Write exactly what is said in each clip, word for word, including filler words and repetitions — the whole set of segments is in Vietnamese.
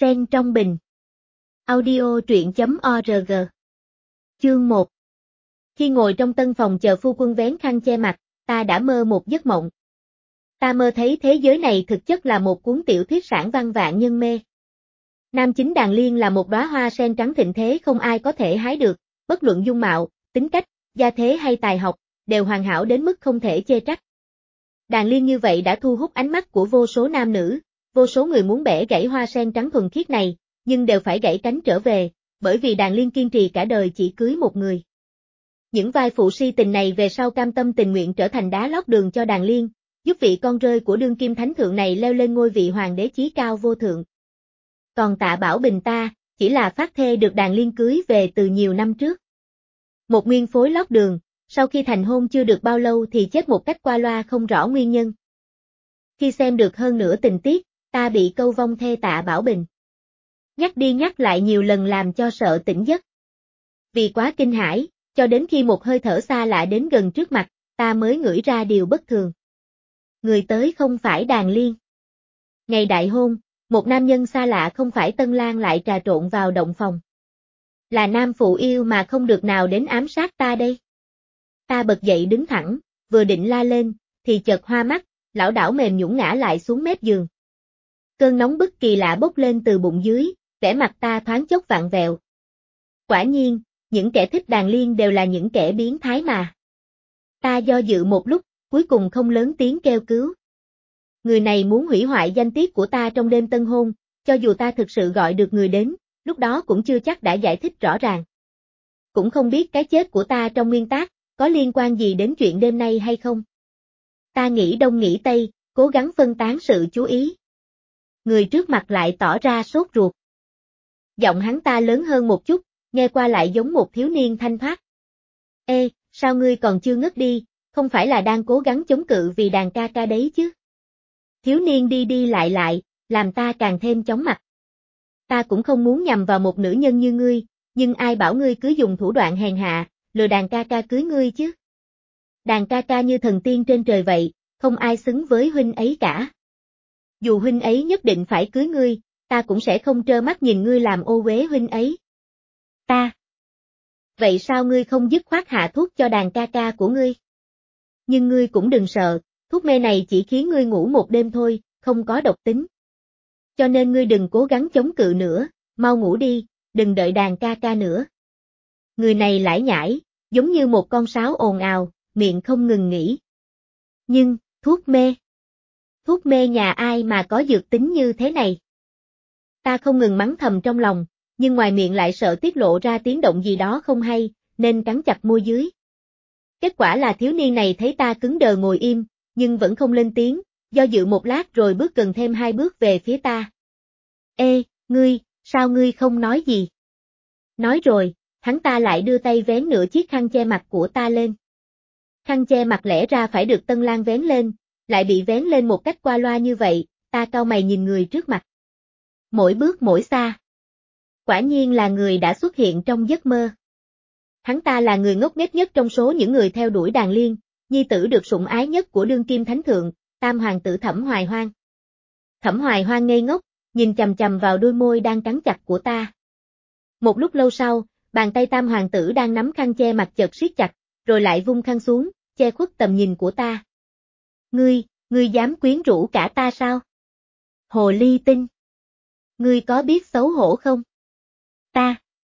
Sen trong bình. Audio truyện chấm org. Chương một. Khi ngồi trong tân phòng chờ phu quân vén khăn che mặt, ta đã mơ một giấc mộng. Ta mơ thấy thế giới này thực chất là một cuốn tiểu thuyết sản văn vạn nhân mê. Nam chính Đàn Liên là một đóa hoa sen trắng thịnh thế không ai có thể hái được, bất luận dung mạo, tính cách, gia thế hay tài học, đều hoàn hảo đến mức không thể chê trách. Đàn Liên như vậy đã thu hút ánh mắt của vô số nam nữ, vô số người muốn bẻ gãy hoa sen trắng thuần khiết này, nhưng đều phải gãy cánh trở về, bởi vì Đàn Liên kiên trì cả đời chỉ cưới một người. Những vai phụ si tình này về sau cam tâm tình nguyện trở thành đá lót đường cho Đàn Liên, giúp vị con rơi của đương kim thánh thượng này leo lên ngôi vị hoàng đế chí cao vô thượng. Còn Tạ Bảo Bình ta, chỉ là phát thê được Đàn Liên cưới về từ nhiều năm trước. Một nguyên phối lót đường, sau khi thành hôn chưa được bao lâu thì chết một cách qua loa không rõ nguyên nhân. Khi xem được hơn nửa tình tiết, ta bị câu vong thê Tạ Bảo Bình. Nhắc đi nhắc lại nhiều lần làm cho sợ tỉnh giấc. Vì quá kinh hãi, cho đến khi một hơi thở xa lạ đến gần trước mặt, ta mới ngửi ra điều bất thường. Người tới không phải Đàn Liên. Ngày đại hôn, một nam nhân xa lạ không phải Tân Lang lại trà trộn vào động phòng. Là nam phụ yêu mà không được nào đến ám sát ta đây. Ta bật dậy đứng thẳng, vừa định la lên, thì chợt hoa mắt, lảo đảo mềm nhũn ngã lại xuống mép giường. Cơn nóng bức kỳ lạ bốc lên từ bụng dưới, vẻ mặt ta thoáng chốc vặn vẹo. Quả nhiên, những kẻ thích Đàn Liên đều là những kẻ biến thái mà. Ta do dự một lúc, cuối cùng không lớn tiếng kêu cứu. Người này muốn hủy hoại danh tiết của ta trong đêm tân hôn, cho dù ta thực sự gọi được người đến, lúc đó cũng chưa chắc đã giải thích rõ ràng. Cũng không biết cái chết của ta trong nguyên tác, có liên quan gì đến chuyện đêm nay hay không. Ta nghĩ đông nghĩ tây, cố gắng phân tán sự chú ý. Người trước mặt lại tỏ ra sốt ruột. Giọng hắn ta lớn hơn một chút, nghe qua lại giống một thiếu niên thanh thoát. Ê, sao ngươi còn chưa ngất đi, không phải là đang cố gắng chống cự vì Đàn ca ca đấy chứ? Thiếu niên đi đi lại lại, làm ta càng thêm chóng mặt. Ta cũng không muốn nhầm vào một nữ nhân như ngươi, nhưng ai bảo ngươi cứ dùng thủ đoạn hèn hạ, lừa Đàn ca ca cưới ngươi chứ? Đàn ca ca như thần tiên trên trời vậy, không ai xứng với huynh ấy cả. Dù huynh ấy nhất định phải cưới ngươi, ta cũng sẽ không trơ mắt nhìn ngươi làm ô uế huynh ấy. Ta. Vậy sao ngươi không dứt khoát hạ thuốc cho Đàn ca ca của ngươi? Nhưng ngươi cũng đừng sợ, thuốc mê này chỉ khiến ngươi ngủ một đêm thôi, không có độc tính. Cho nên ngươi đừng cố gắng chống cự nữa, mau ngủ đi, đừng đợi Đàn ca ca nữa. Người này lải nhải, giống như một con sáo ồn ào, miệng không ngừng nghỉ. Nhưng, thuốc mê. Thuốc mê nhà ai mà có dược tính như thế này? Ta không ngừng mắng thầm trong lòng, nhưng ngoài miệng lại sợ tiết lộ ra tiếng động gì đó không hay, nên cắn chặt môi dưới. Kết quả là thiếu niên này thấy ta cứng đờ ngồi im, nhưng vẫn không lên tiếng, do dự một lát rồi bước gần thêm hai bước về phía ta. Ê, ngươi, sao ngươi không nói gì? Nói rồi, hắn ta lại đưa tay vén nửa chiếc khăn che mặt của ta lên. Khăn che mặt lẽ ra phải được Tân Lang vén lên, lại bị vén lên một cách qua loa như vậy, ta cau mày nhìn người trước mặt. Mỗi bước mỗi xa. Quả nhiên là người đã xuất hiện trong giấc mơ. Hắn ta là người ngốc nghếch nhất trong số những người theo đuổi Đàn Liên, nhi tử được sủng ái nhất của đương kim thánh thượng, tam hoàng tử Thẩm Hoài Hoang. Thẩm Hoài Hoang ngây ngốc, nhìn chằm chằm vào đôi môi đang cắn chặt của ta. Một lúc lâu sau, bàn tay tam hoàng tử đang nắm khăn che mặt chợt siết chặt, rồi lại vung khăn xuống, che khuất tầm nhìn của ta. Ngươi, ngươi dám quyến rũ cả ta sao? Hồ ly tinh! Ngươi có biết xấu hổ không? Ta!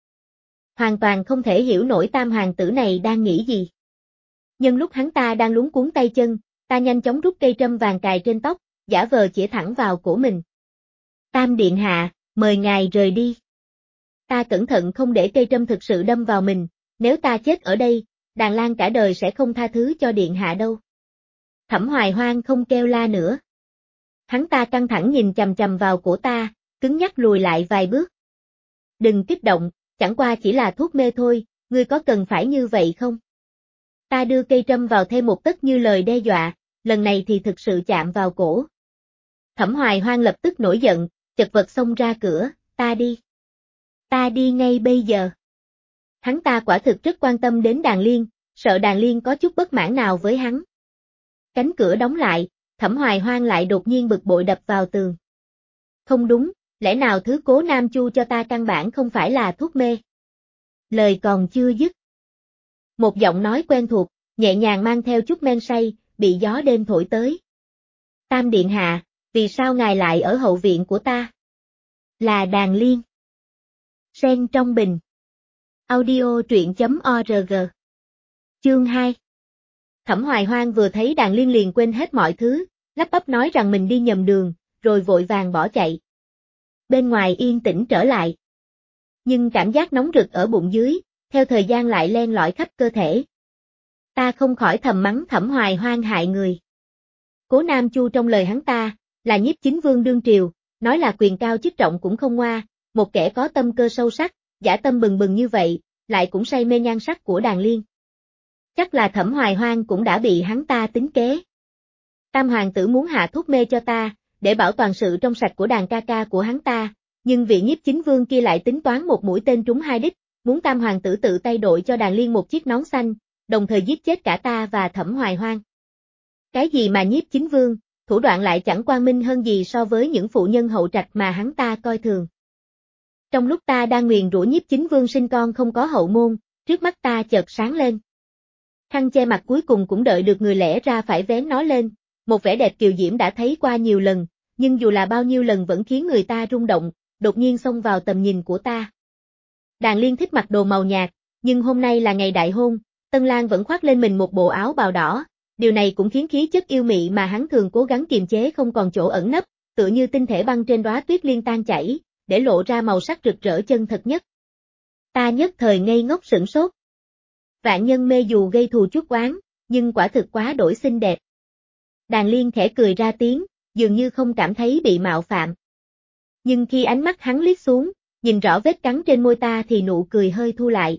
Hoàn toàn không thể hiểu nổi tam hoàng tử này đang nghĩ gì. Nhân lúc hắn ta đang luống cuống tay chân, ta nhanh chóng rút cây trâm vàng cài trên tóc, giả vờ chĩa thẳng vào cổ mình. Tam điện hạ, mời ngài rời đi. Ta cẩn thận không để cây trâm thực sự đâm vào mình, nếu ta chết ở đây, Đàn Lang cả đời sẽ không tha thứ cho điện hạ đâu. Thẩm Hoài Hoang không kêu la nữa. Hắn ta căng thẳng nhìn chằm chằm vào cổ ta, cứng nhắc lùi lại vài bước. Đừng kích động, chẳng qua chỉ là thuốc mê thôi, ngươi có cần phải như vậy không? Ta đưa cây trâm vào thêm một tấc như lời đe dọa, lần này thì thực sự chạm vào cổ. Thẩm Hoài Hoang lập tức nổi giận, chật vật xông ra cửa, ta đi. Ta đi ngay bây giờ. Hắn ta quả thực rất quan tâm đến Đàn Liên, sợ Đàn Liên có chút bất mãn nào với hắn. Cánh cửa đóng lại, Thẩm Hoài Hoang lại đột nhiên bực bội đập vào tường. Không đúng, lẽ nào thứ Cố Nam Chu cho ta căn bản không phải là thuốc mê? Lời còn chưa dứt. Một giọng nói quen thuộc, nhẹ nhàng mang theo chút men say, bị gió đêm thổi tới. Tam điện hạ, vì sao ngài lại ở hậu viện của ta? Là Đàn Liên. Sen trong bình. Audio truyện chấm org. Chương hai. Thẩm Hoài Hoang vừa thấy Đàn Liên liền quên hết mọi thứ, lắp bắp nói rằng mình đi nhầm đường, rồi vội vàng bỏ chạy. Bên ngoài yên tĩnh trở lại. Nhưng cảm giác nóng rực ở bụng dưới, theo thời gian lại len lỏi khắp cơ thể. Ta không khỏi thầm mắng Thẩm Hoài Hoang hại người. Cố Nam Chu trong lời hắn ta, là nhiếp chính vương đương triều, nói là quyền cao chức trọng cũng không ngoa, một kẻ có tâm cơ sâu sắc, dã tâm bừng bừng như vậy, lại cũng say mê nhan sắc của Đàn Liên. Chắc là Thẩm Hoài Hoang cũng đã bị hắn ta tính kế. Tam hoàng tử muốn hạ thuốc mê cho ta, để bảo toàn sự trong sạch của Đàn ca ca của hắn ta, nhưng vị nhiếp chính vương kia lại tính toán một mũi tên trúng hai đích, muốn Tam hoàng tử tự tay đội cho Đàn Liên một chiếc nón xanh, đồng thời giết chết cả ta và Thẩm Hoài Hoang. Cái gì mà nhiếp chính vương, thủ đoạn lại chẳng quang minh hơn gì so với những phụ nhân hậu trạch mà hắn ta coi thường. Trong lúc ta đang nguyền rủa nhiếp chính vương sinh con không có hậu môn, trước mắt ta chợt sáng lên. Khăn che mặt cuối cùng cũng đợi được người lẽ ra phải vén nó lên, một vẻ đẹp kiều diễm đã thấy qua nhiều lần, nhưng dù là bao nhiêu lần vẫn khiến người ta rung động, đột nhiên xông vào tầm nhìn của ta. Đàn Liên thích mặc đồ màu nhạt, nhưng hôm nay là ngày đại hôn, Tân Lang vẫn khoác lên mình một bộ áo bào đỏ, điều này cũng khiến khí chất yêu mị mà hắn thường cố gắng kiềm chế không còn chỗ ẩn nấp, tựa như tinh thể băng trên đóa tuyết liên tan chảy, để lộ ra màu sắc rực rỡ chân thật nhất. Ta nhất thời ngây ngốc sửng sốt. Vạn nhân mê dù gây thù chuốc oán, nhưng quả thực quá đổi xinh đẹp. Đàn Liên khẽ cười ra tiếng, dường như không cảm thấy bị mạo phạm. Nhưng khi ánh mắt hắn liếc xuống, nhìn rõ vết cắn trên môi ta thì nụ cười hơi thu lại.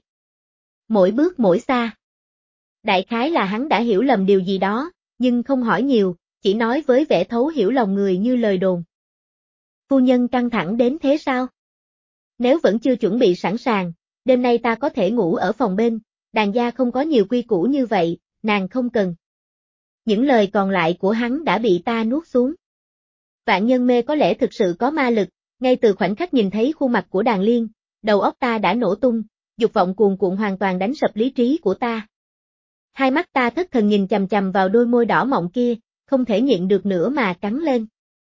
Mỗi bước mỗi xa. Đại khái là hắn đã hiểu lầm điều gì đó, nhưng không hỏi nhiều, chỉ nói với vẻ thấu hiểu lòng người như lời đồn. Phu nhân căng thẳng đến thế sao? Nếu vẫn chưa chuẩn bị sẵn sàng, đêm nay ta có thể ngủ ở phòng bên, Đàn gia không có nhiều quy củ như vậy, nàng không cần. Những lời còn lại của hắn đã bị ta nuốt xuống. Vạn nhân mê có lẽ thực sự có ma lực, ngay từ khoảnh khắc nhìn thấy khuôn mặt của Đàn Liên, đầu óc ta đã nổ tung, dục vọng cuồn cuộn hoàn toàn đánh sập lý trí của ta. Hai mắt ta thất thần nhìn chằm chằm vào đôi môi đỏ mọng kia, không thể nhịn được nữa mà cắn lên.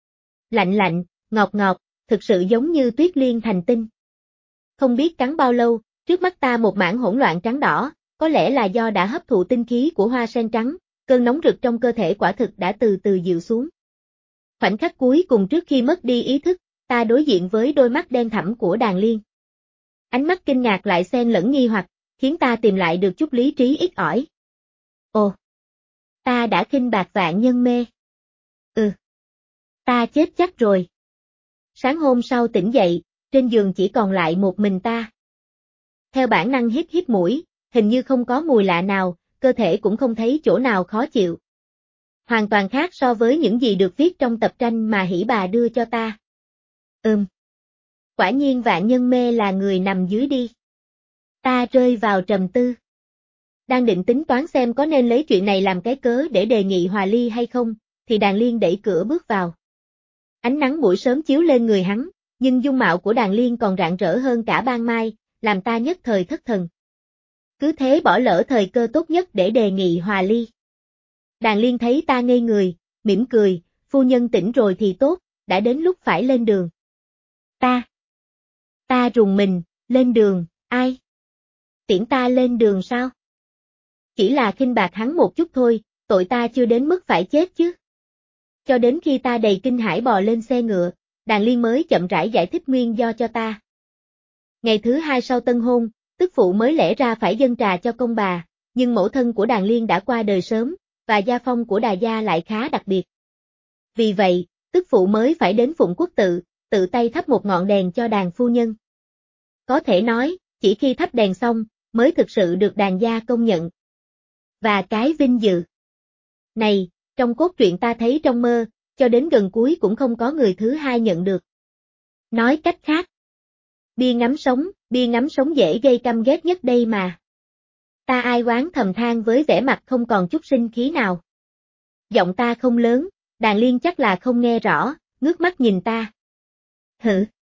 Lạnh lạnh, ngọt ngọt, thực sự giống như tuyết liên thành tinh. Không biết cắn bao lâu, trước mắt ta một mảng hỗn loạn trắng đỏ, có lẽ là do đã hấp thụ tinh khí của hoa sen trắng, cơn nóng rực trong cơ thể quả thực đã từ từ dịu xuống. Khoảnh khắc cuối cùng trước khi mất đi ý thức, ta đối diện với đôi mắt đen thẳm của Đàn Liên. Ánh mắt kinh ngạc lại xen lẫn nghi hoặc, khiến ta tìm lại được chút lý trí ít ỏi. Ồ! Ta đã khinh bạc vạn nhân mê. Ừ. Ta chết chắc rồi. Sáng hôm sau tỉnh dậy, trên giường chỉ còn lại một mình ta. Theo bản năng hít hít mũi, hình như không có mùi lạ nào, cơ thể cũng không thấy chỗ nào khó chịu. Hoàn toàn khác so với những gì được viết trong tập tranh mà Hỉ bà đưa cho ta. Ừm. Quả nhiên vạn nhân mê là người nằm dưới đi. Ta rơi vào trầm tư. Đang định tính toán xem có nên lấy chuyện này làm cái cớ để đề nghị hòa ly hay không, thì Đàn Liên đẩy cửa bước vào. Ánh nắng buổi sớm chiếu lên người hắn, nhưng dung mạo của Đàn Liên còn rạng rỡ hơn cả ban mai, làm ta nhất thời thất thần. Cứ thế bỏ lỡ thời cơ tốt nhất để đề nghị hòa ly. Đàn Liên thấy ta ngây người, mỉm cười, phu nhân tỉnh rồi thì tốt, đã đến lúc phải lên đường. Ta. Ta rùng mình, lên đường, ai? Tiễn ta lên đường sao? Chỉ là khinh bạc hắn một chút thôi, tội ta chưa đến mức phải chết chứ. Cho đến khi ta đầy kinh hãi bò lên xe ngựa, Đàn Liên mới chậm rãi giải thích nguyên do cho ta. Ngày thứ hai sau tân hôn, tức phụ mới lẽ ra phải dâng trà cho công bà, nhưng mẫu thân của Đàn Liên đã qua đời sớm, và gia phong của Đà gia lại khá đặc biệt. Vì vậy, tức phụ mới phải đến Phụng Quốc tự, tự tay thắp một ngọn đèn cho Đàn phu nhân. Có thể nói, chỉ khi thắp đèn xong, mới thực sự được Đàn gia công nhận. Và cái vinh dự này, trong cốt truyện ta thấy trong mơ, cho đến gần cuối cũng không có người thứ hai nhận được. Nói cách khác, bia ngắm sống, bia ngắm sống dễ gây căm ghét nhất đây mà. Ta ai oán thầm than với vẻ mặt không còn chút sinh khí nào. Giọng ta không lớn, Đàn Liên chắc là không nghe rõ, ngước mắt nhìn ta. Hử,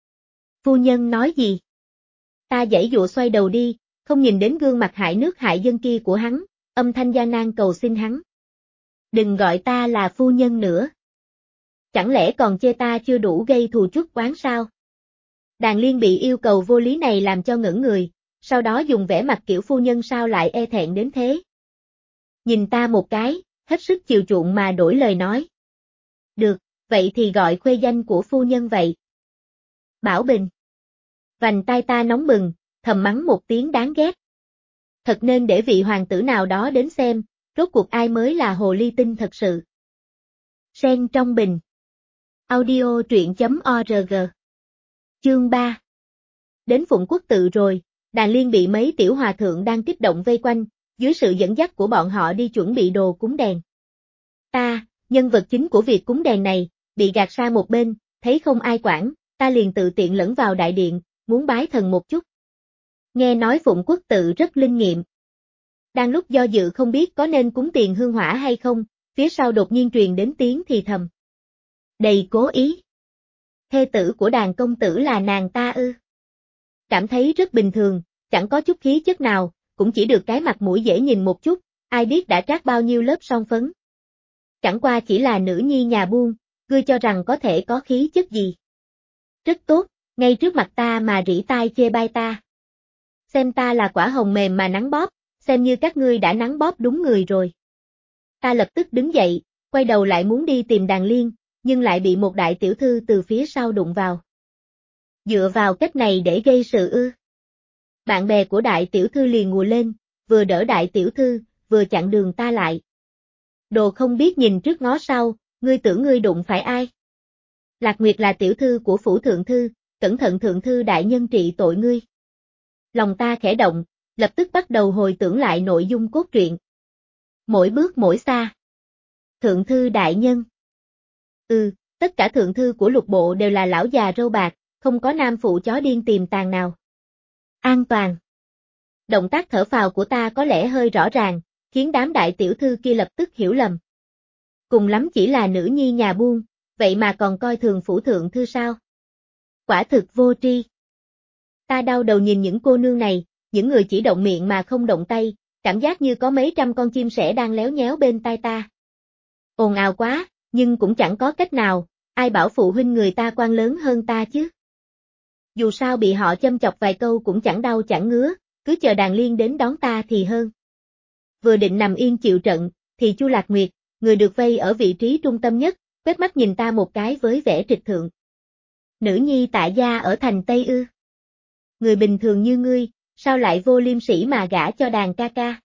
Phu nhân nói gì? Ta giãy dụa xoay đầu đi, không nhìn đến gương mặt hại nước hại dân kia của hắn, âm thanh gian nan cầu xin hắn. Đừng gọi ta là phu nhân nữa. Chẳng lẽ còn chê ta chưa đủ gây thù chuốc oán sao? Đàn Liên bị yêu cầu vô lý này làm cho ngẩn người, sau đó dùng vẻ mặt kiểu phu nhân sao lại e thẹn đến thế. Nhìn ta một cái, hết sức chiều chuộng mà đổi lời nói. Được, vậy thì gọi khuê danh của phu nhân vậy. Bảo Bình. Vành tai ta nóng bừng, thầm mắng một tiếng đáng ghét. Thật nên để vị hoàng tử nào đó đến xem, rốt cuộc ai mới là hồ ly tinh thật sự. Sen trong bình. Audio truyện chấm org. Chương ba. Đến Phụng Quốc tự rồi, Đàn Liên bị mấy tiểu hòa thượng đang kích động vây quanh, dưới sự dẫn dắt của bọn họ đi chuẩn bị đồ cúng đèn. Ta, nhân vật chính của việc cúng đèn này, bị gạt sang một bên, thấy không ai quản, ta liền tự tiện lẫn vào đại điện, muốn bái thần một chút. Nghe nói Phụng Quốc tự rất linh nghiệm. Đang lúc do dự không biết có nên cúng tiền hương hỏa hay không, phía sau đột nhiên truyền đến tiếng thì thầm. Đầy cố ý. Thê tử của Đàn công tử là nàng ta ư? Cảm thấy rất bình thường, chẳng có chút khí chất nào, cũng chỉ được cái mặt mũi dễ nhìn một chút, ai biết đã trát bao nhiêu lớp son phấn. Chẳng qua chỉ là nữ nhi nhà buôn, ngươi cho rằng có thể có khí chất gì. Rất tốt, ngay trước mặt ta mà rỉ tai chê bai ta. Xem ta là quả hồng mềm mà nắng bóp, xem như các ngươi đã nắng bóp đúng người rồi. Ta lập tức đứng dậy, quay đầu lại muốn đi tìm Đàn Liên, nhưng lại bị một đại tiểu thư từ phía sau đụng vào. Dựa vào cách này để gây sự ư? Bạn bè của đại tiểu thư liền ngùa lên, vừa đỡ đại tiểu thư, vừa chặn đường ta lại. Đồ không biết nhìn trước ngó sau, ngươi tưởng ngươi đụng phải ai? Lạc Nguyệt là tiểu thư của phủ thượng thư, cẩn thận thượng thư đại nhân trị tội ngươi. Lòng ta khẽ động, lập tức bắt đầu hồi tưởng lại nội dung cốt truyện. Mỗi bước mỗi xa. Thượng thư đại nhân. Ừ, tất cả thượng thư của lục bộ đều là lão già râu bạc, không có nam phụ chó điên tiềm tàng nào. An toàn. Động tác thở phào của ta có lẽ hơi rõ ràng, khiến đám đại tiểu thư kia lập tức hiểu lầm. Cùng lắm chỉ là nữ nhi nhà buôn, vậy mà còn coi thường phủ thượng thư sao? Quả thực vô tri. Ta đau đầu nhìn những cô nương này, những người chỉ động miệng mà không động tay, cảm giác như có mấy trăm con chim sẻ đang léo nhéo bên tai ta. Ồn ào quá, nhưng cũng chẳng có cách nào, ai bảo phụ huynh người ta quan lớn hơn ta chứ. Dù sao bị họ châm chọc vài câu cũng chẳng đau chẳng ngứa, cứ chờ Đàn Liên đến đón ta thì hơn. Vừa định nằm yên chịu trận, thì Chu Lạc Nguyệt, người được vây ở vị trí trung tâm nhất, quét mắt nhìn ta một cái với vẻ trịch thượng. Nữ nhi tại gia ở thành Tây ư? Người bình thường như ngươi, sao lại vô liêm sỉ mà gả cho Đàn ca ca?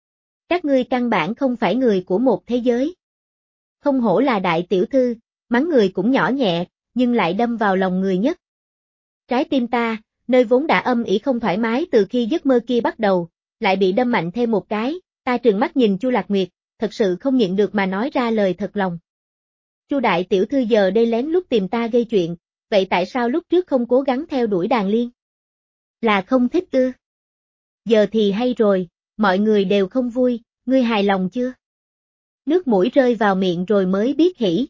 Các ngươi căn bản không phải người của một thế giới. Không hổ là đại tiểu thư, mắng người cũng nhỏ nhẹ, nhưng lại đâm vào lòng người nhất. Trái tim ta, nơi vốn đã âm ỉ không thoải mái từ khi giấc mơ kia bắt đầu, lại bị đâm mạnh thêm một cái, ta trừng mắt nhìn Chu Lạc Nguyệt, thật sự không nhịn được mà nói ra lời thật lòng. Chu đại tiểu thư giờ đây lén lút tìm ta gây chuyện, vậy tại sao lúc trước không cố gắng theo đuổi Đàn Liên? Là không thích ư? Giờ thì hay rồi, mọi người đều không vui, ngươi hài lòng chưa? Nước mũi rơi vào miệng rồi mới biết hỉ.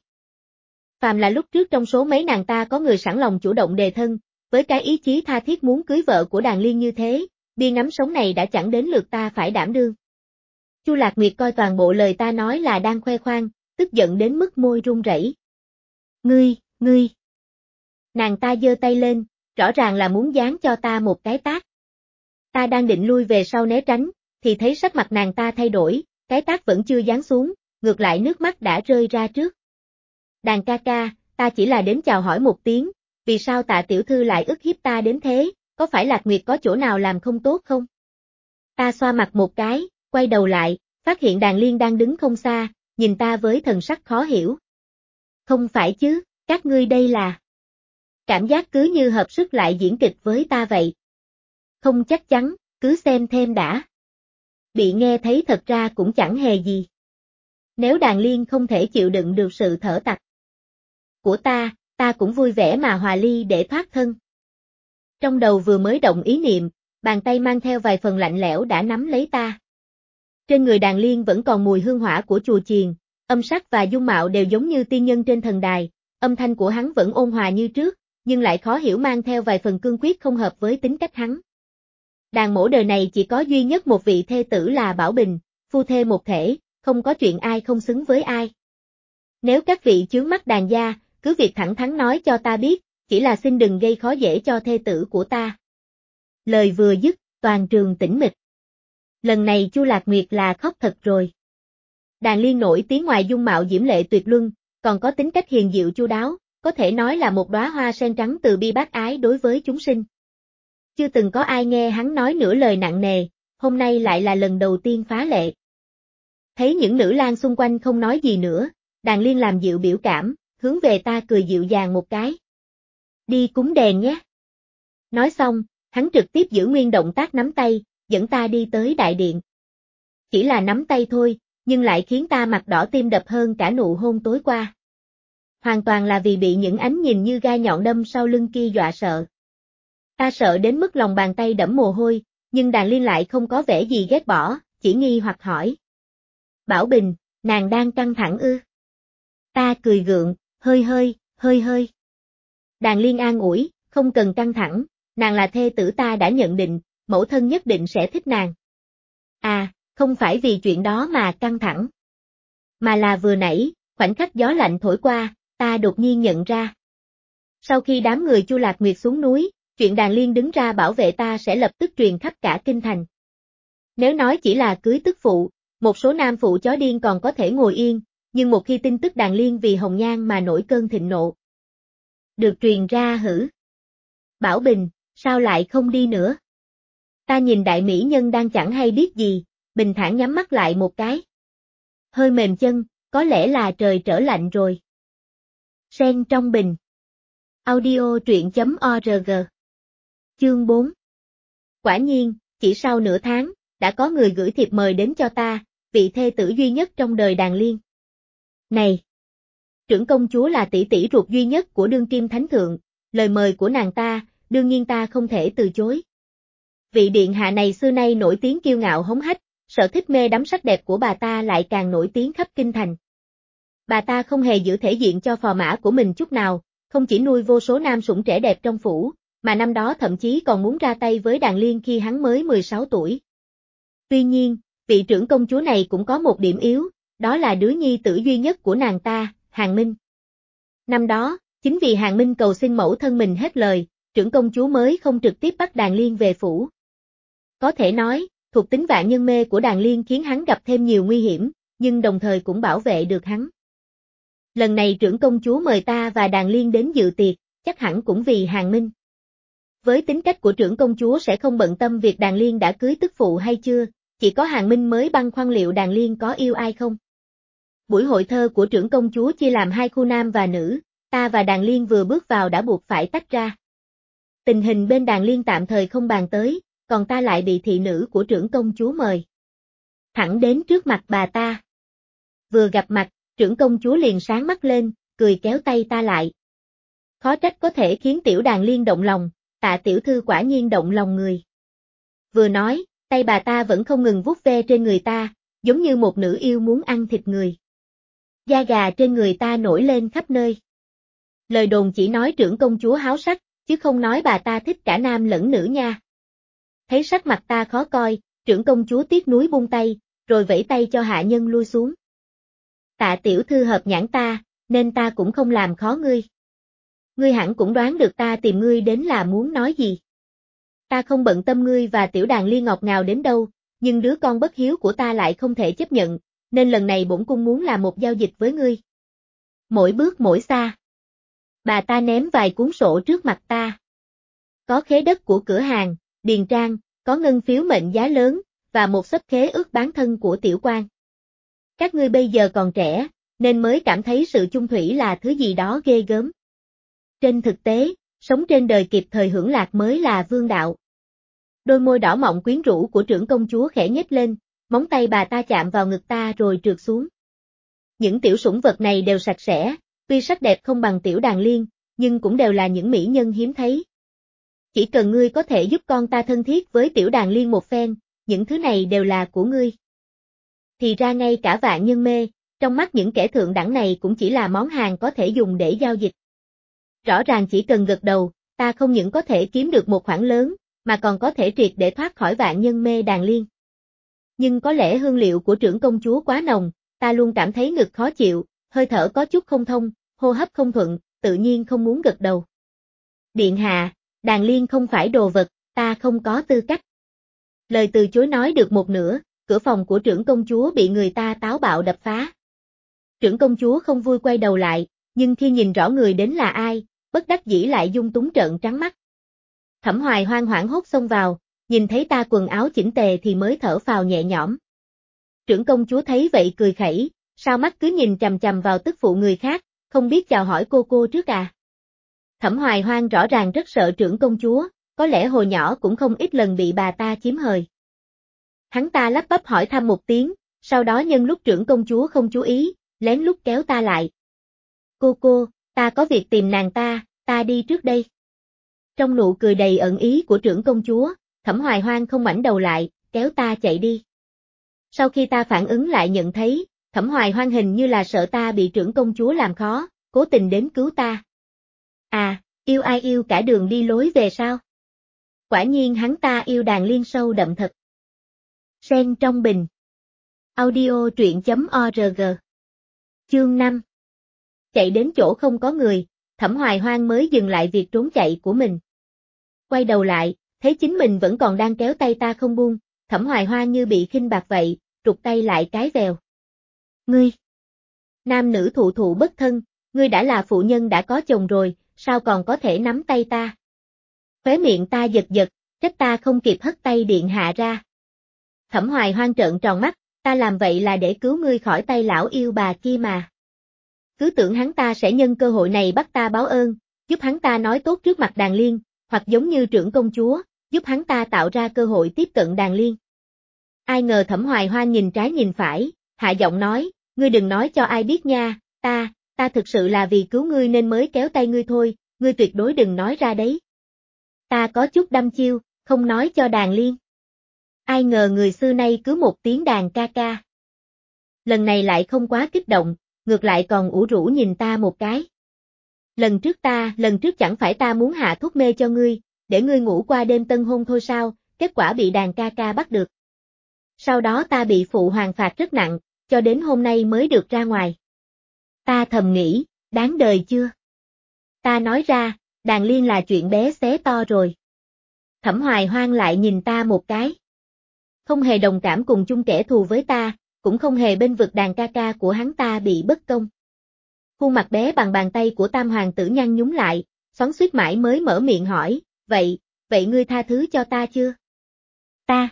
Phàm là lúc trước trong số mấy nàng ta có người sẵn lòng chủ động đề thân, với cái ý chí tha thiết muốn cưới vợ của Đàn Liên như thế, bia ngắm sống này đã chẳng đến lượt ta phải đảm đương. Chu Lạc Nguyệt coi toàn bộ lời ta nói là đang khoe khoang, tức giận đến mức môi run rẩy. Ngươi, ngươi. Nàng ta giơ tay lên, rõ ràng là muốn giáng cho ta một cái tát. Ta đang định lui về sau né tránh, thì thấy sắc mặt nàng ta thay đổi, cái tát vẫn chưa giáng xuống, ngược lại nước mắt đã rơi ra trước. Đàn ca ca, ta chỉ là đến chào hỏi một tiếng, vì sao Tạ tiểu thư lại ức hiếp ta đến thế, có phải Lạc Nguyệt có chỗ nào làm không tốt không? Ta xoa mặt một cái, quay đầu lại, phát hiện Đàn Liên đang đứng không xa, nhìn ta với thần sắc khó hiểu. Không phải chứ, các ngươi đây là... Cảm giác cứ như hợp sức lại diễn kịch với ta vậy. Không chắc chắn, cứ xem thêm đã. Bị nghe thấy thật ra cũng chẳng hề gì. Nếu Đàn Liên không thể chịu đựng được sự thở tặc của ta, ta cũng vui vẻ mà hòa ly để thoát thân. Trong đầu vừa mới động ý niệm, bàn tay mang theo vài phần lạnh lẽo đã nắm lấy ta. Trên người Đàn Liên vẫn còn mùi hương hỏa của chùa chiền, âm sắc và dung mạo đều giống như tiên nhân trên thần đài, âm thanh của hắn vẫn ôn hòa như trước, nhưng lại khó hiểu mang theo vài phần cương quyết không hợp với tính cách hắn. Đàn mỗ đời này chỉ có duy nhất một vị thê tử là Bảo Bình, phu thê một thể, không có chuyện ai không xứng với ai. Nếu các vị chướng mắt đàn gia, cứ việc thẳng thắn nói cho ta biết, chỉ là xin đừng gây khó dễ cho thê tử của ta. Lời vừa dứt, toàn trường tĩnh mịch. Lần này Chu Lạc Nguyệt là khóc thật rồi. Đàn Liên nổi tiếng ngoài dung mạo diễm lệ tuyệt luân, còn có tính cách hiền diệu chu đáo, có thể nói là một đóa hoa sen trắng từ bi bác ái đối với chúng sinh. Chưa từng có ai nghe hắn nói nửa lời nặng nề, hôm nay lại là lần đầu tiên phá lệ. Thấy những nữ lang xung quanh không nói gì nữa, Đàn Liên làm dịu biểu cảm, hướng về ta cười dịu dàng một cái. Đi cúng đèn nhé. Nói xong, hắn trực tiếp giữ nguyên động tác nắm tay, dẫn ta đi tới đại điện. Chỉ là nắm tay thôi, nhưng lại khiến ta mặt đỏ tim đập hơn cả nụ hôn tối qua. Hoàn toàn là vì bị những ánh nhìn như gai nhọn đâm sau lưng kia dọa sợ. Ta sợ đến mức lòng bàn tay đẫm mồ hôi, nhưng Đàn Liên lại không có vẻ gì ghét bỏ, chỉ nghi hoặc hỏi. Bảo Bình, nàng đang căng thẳng ư? Ta cười gượng, hơi hơi, hơi hơi. Đàn Liên an ủi, không cần căng thẳng, nàng là thê tử ta đã nhận định, mẫu thân nhất định sẽ thích nàng. À, không phải vì chuyện đó mà căng thẳng. Mà là vừa nãy, khoảnh khắc gió lạnh thổi qua, ta đột nhiên nhận ra. Sau khi đám người Chu Lạc Nguyệt xuống núi, chuyện Đàn Liên đứng ra bảo vệ ta sẽ lập tức truyền khắp cả kinh thành. Nếu nói chỉ là cưới tức phụ, một số nam phụ chó điên còn có thể ngồi yên, nhưng một khi tin tức Đàn Liên vì hồng nhan mà nổi cơn thịnh nộ. Được truyền ra hử. Bảo Bình, sao lại không đi nữa? Ta nhìn đại mỹ nhân đang chẳng hay biết gì, bình thản nhắm mắt lại một cái. Hơi mềm chân, có lẽ là trời trở lạnh rồi. Sen trong bình. Audio truyện chấm org. Chương bốn. Quả nhiên, chỉ sau nửa tháng, đã có người gửi thiệp mời đến cho ta, vị thê tử duy nhất trong đời Đàn Liên. Này! Trưởng công chúa là tỷ tỷ ruột duy nhất của đương kim thánh thượng, lời mời của nàng ta, đương nhiên ta không thể từ chối. Vị điện hạ này xưa nay nổi tiếng kiêu ngạo hống hách, sở thích mê đắm sắc đẹp của bà ta lại càng nổi tiếng khắp kinh thành. Bà ta không hề giữ thể diện cho phò mã của mình chút nào, không chỉ nuôi vô số nam sủng trẻ đẹp trong phủ, mà năm đó thậm chí còn muốn ra tay với Đàn Liên khi hắn mới mười sáu tuổi. Tuy nhiên, vị trưởng công chúa này cũng có một điểm yếu, đó là đứa nhi tử duy nhất của nàng ta, Hàn Minh. Năm đó, chính vì Hàn Minh cầu xin mẫu thân mình hết lời, trưởng công chúa mới không trực tiếp bắt Đàn Liên về phủ. Có thể nói, thuộc tính vạn nhân mê của Đàn Liên khiến hắn gặp thêm nhiều nguy hiểm, nhưng đồng thời cũng bảo vệ được hắn. Lần này trưởng công chúa mời ta và Đàn Liên đến dự tiệc, chắc hẳn cũng vì Hàn Minh. Với tính cách của trưởng công chúa sẽ không bận tâm việc Đàn Liên đã cưới tức phụ hay chưa, chỉ có Hàn Minh mới băn khoăn liệu Đàn Liên có yêu ai không. Buổi hội thơ của trưởng công chúa chia làm hai khu nam và nữ, ta và Đàn Liên vừa bước vào đã buộc phải tách ra. Tình hình bên Đàn Liên tạm thời không bàn tới, còn ta lại bị thị nữ của trưởng công chúa mời. Thẳng đến trước mặt bà ta. Vừa gặp mặt, trưởng công chúa liền sáng mắt lên, cười kéo tay ta lại. Khó trách có thể khiến tiểu Đàn Liên động lòng, Tạ tiểu thư quả nhiên động lòng người. Vừa nói, tay bà ta vẫn không ngừng vuốt ve trên người ta, giống như một nữ yêu muốn ăn thịt người. Da gà trên người ta nổi lên khắp nơi. Lời đồn chỉ nói trưởng công chúa háo sắc, chứ không nói bà ta thích cả nam lẫn nữ nha. Thấy sắc mặt ta khó coi, trưởng công chúa tiếc nuối buông tay, rồi vẫy tay cho hạ nhân lui xuống. Tạ tiểu thư hợp nhãn ta, nên ta cũng không làm khó ngươi. Ngươi hẳn cũng đoán được ta tìm ngươi đến là muốn nói gì. Ta không bận tâm ngươi và tiểu Đàn Liên ngọt ngào đến đâu, nhưng đứa con bất hiếu của ta lại không thể chấp nhận, nên lần này bổn cung muốn làm một giao dịch với ngươi. Mỗi bước mỗi xa. Bà ta ném vài cuốn sổ trước mặt ta. Có khế đất của cửa hàng, điền trang, có ngân phiếu mệnh giá lớn, và một xấp khế ước bán thân của tiểu quan. Các ngươi bây giờ còn trẻ, nên mới cảm thấy sự chung thủy là thứ gì đó ghê gớm. Trên thực tế, sống trên đời kịp thời hưởng lạc mới là vương đạo. Đôi môi đỏ mọng quyến rũ của trưởng công chúa khẽ nhếch lên, móng tay bà ta chạm vào ngực ta rồi trượt xuống. Những tiểu sủng vật này đều sạch sẽ, tuy sắc đẹp không bằng tiểu Đàn Liên, nhưng cũng đều là những mỹ nhân hiếm thấy. Chỉ cần ngươi có thể giúp con ta thân thiết với tiểu Đàn Liên một phen, những thứ này đều là của ngươi. Thì ra ngay cả vạn nhân mê, trong mắt những kẻ thượng đẳng này cũng chỉ là món hàng có thể dùng để giao dịch. Rõ ràng chỉ cần gật đầu, ta không những có thể kiếm được một khoản lớn, mà còn có thể triệt để thoát khỏi vạn nhân mê đàn liên. Nhưng có lẽ hương liệu của trưởng công chúa quá nồng, ta luôn cảm thấy ngực khó chịu, hơi thở có chút không thông, hô hấp không thuận, tự nhiên không muốn gật đầu. Điện hạ, đàn liên không phải đồ vật, ta không có tư cách. Lời từ chối nói được một nửa, cửa phòng của trưởng công chúa bị người ta táo bạo đập phá. Trưởng công chúa không vui quay đầu lại, nhưng khi nhìn rõ người đến là ai, bất đắc dĩ lại dung túng trợn trắng mắt. Thẩm Hoài hoang hoảng hốt xông vào, nhìn thấy ta quần áo chỉnh tề thì mới thở phào nhẹ nhõm. Trưởng công chúa thấy vậy cười khẩy, sao mắt cứ nhìn chằm chằm vào tức phụ người khác, không biết chào hỏi cô cô trước à. Thẩm Hoài hoang rõ ràng rất sợ trưởng công chúa, có lẽ hồi nhỏ cũng không ít lần bị bà ta chiếm hời. Hắn ta lắp bắp hỏi thăm một tiếng, sau đó nhân lúc trưởng công chúa không chú ý, lén lút kéo ta lại. Cô cô, ta có việc tìm nàng ta, ta đi trước đây. Trong nụ cười đầy ẩn ý của trưởng công chúa, Thẩm Hoài hoang không ngoảnh đầu lại, kéo ta chạy đi. Sau khi ta phản ứng lại nhận thấy, Thẩm Hoài hoang hình như là sợ ta bị trưởng công chúa làm khó, cố tình đến cứu ta. À, yêu ai yêu cả đường đi lối về sao? Quả nhiên hắn ta yêu đàn liên sâu đậm thật. Sen trong bình. Audio truyện chấm org. Chương năm. Chạy đến chỗ không có người, Thẩm Hoài hoang mới dừng lại việc trốn chạy của mình. Quay đầu lại, thấy chính mình vẫn còn đang kéo tay ta không buông, Thẩm Hoài hoang như bị khinh bạc vậy, trục tay lại cái vèo. Ngươi! Nam nữ thụ thụ bất thân, ngươi đã là phụ nhân đã có chồng rồi, sao còn có thể nắm tay ta? Khóe miệng ta giật giật, trách ta không kịp hất tay điện hạ ra. Thẩm Hoài hoang trợn tròn mắt, ta làm vậy là để cứu ngươi khỏi tay lão yêu bà kia mà. Cứ tưởng hắn ta sẽ nhân cơ hội này bắt ta báo ơn, giúp hắn ta nói tốt trước mặt đàn liên, hoặc giống như trưởng công chúa, giúp hắn ta tạo ra cơ hội tiếp cận đàn liên. Ai ngờ Thẩm Hoài hoang nhìn trái nhìn phải, hạ giọng nói, ngươi đừng nói cho ai biết nha, ta, ta thực sự là vì cứu ngươi nên mới kéo tay ngươi thôi, ngươi tuyệt đối đừng nói ra đấy. Ta có chút đăm chiêu, không nói cho đàn liên. Ai ngờ người xưa nay cứ một tiếng đàn ca ca. Lần này lại không quá kích động, ngược lại còn ủ rũ nhìn ta một cái. Lần trước ta, lần trước chẳng phải ta muốn hạ thuốc mê cho ngươi, để ngươi ngủ qua đêm tân hôn thôi sao, kết quả bị đàn ca ca bắt được. Sau đó ta bị phụ hoàng phạt rất nặng, cho đến hôm nay mới được ra ngoài. Ta thầm nghĩ, đáng đời chưa? Ta nói ra, đàn liên là chuyện bé xé to rồi. Thẩm Hoài hoang lại nhìn ta một cái. Không hề đồng cảm cùng chung kẻ thù với ta, cũng không hề bên vực đàn ca ca của hắn ta bị bất công. Khuôn mặt bé bằng bàn tay của tam hoàng tử nhăn nhúm lại, xoắn xuýt mãi mới mở miệng hỏi, vậy, vậy ngươi tha thứ cho ta chưa? Ta?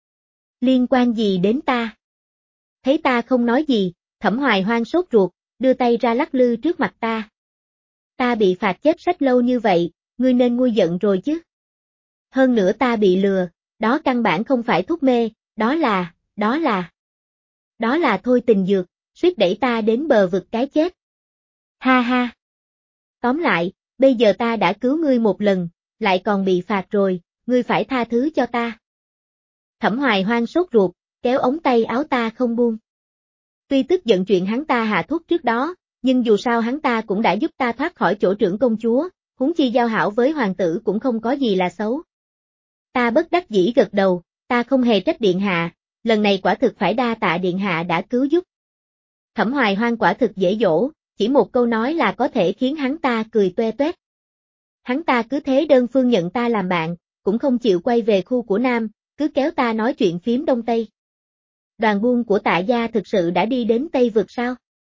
Liên quan gì đến ta? Thấy ta không nói gì, Thẩm Hoài hoang sốt ruột, đưa tay ra lắc lư trước mặt ta. Ta bị phạt chết sách lâu như vậy, ngươi nên nguôi giận rồi chứ. Hơn nữa ta bị lừa, đó căn bản không phải thuốc mê, đó là, đó là. Đó là thôi tình dược, suýt đẩy ta đến bờ vực cái chết. Ha ha. Tóm lại, bây giờ ta đã cứu ngươi một lần, lại còn bị phạt rồi, ngươi phải tha thứ cho ta. Thẩm Hoài hoang sốt ruột, kéo ống tay áo ta không buông. Tuy tức giận chuyện hắn ta hạ thuốc trước đó, nhưng dù sao hắn ta cũng đã giúp ta thoát khỏi chỗ trưởng công chúa, huống chi giao hảo với hoàng tử cũng không có gì là xấu. Ta bất đắc dĩ gật đầu, ta không hề trách điện hạ, lần này quả thực phải đa tạ điện hạ đã cứu giúp. Thẩm Hoài hoang quả thực dễ dỗ, chỉ một câu nói là có thể khiến hắn ta cười toe toét. Hắn ta cứ thế đơn phương nhận ta làm bạn, cũng không chịu quay về khu của Nam, cứ kéo ta nói chuyện phím Đông Tây. Đoàn buôn của Tạ gia thực sự đã đi đến Tây vực sao?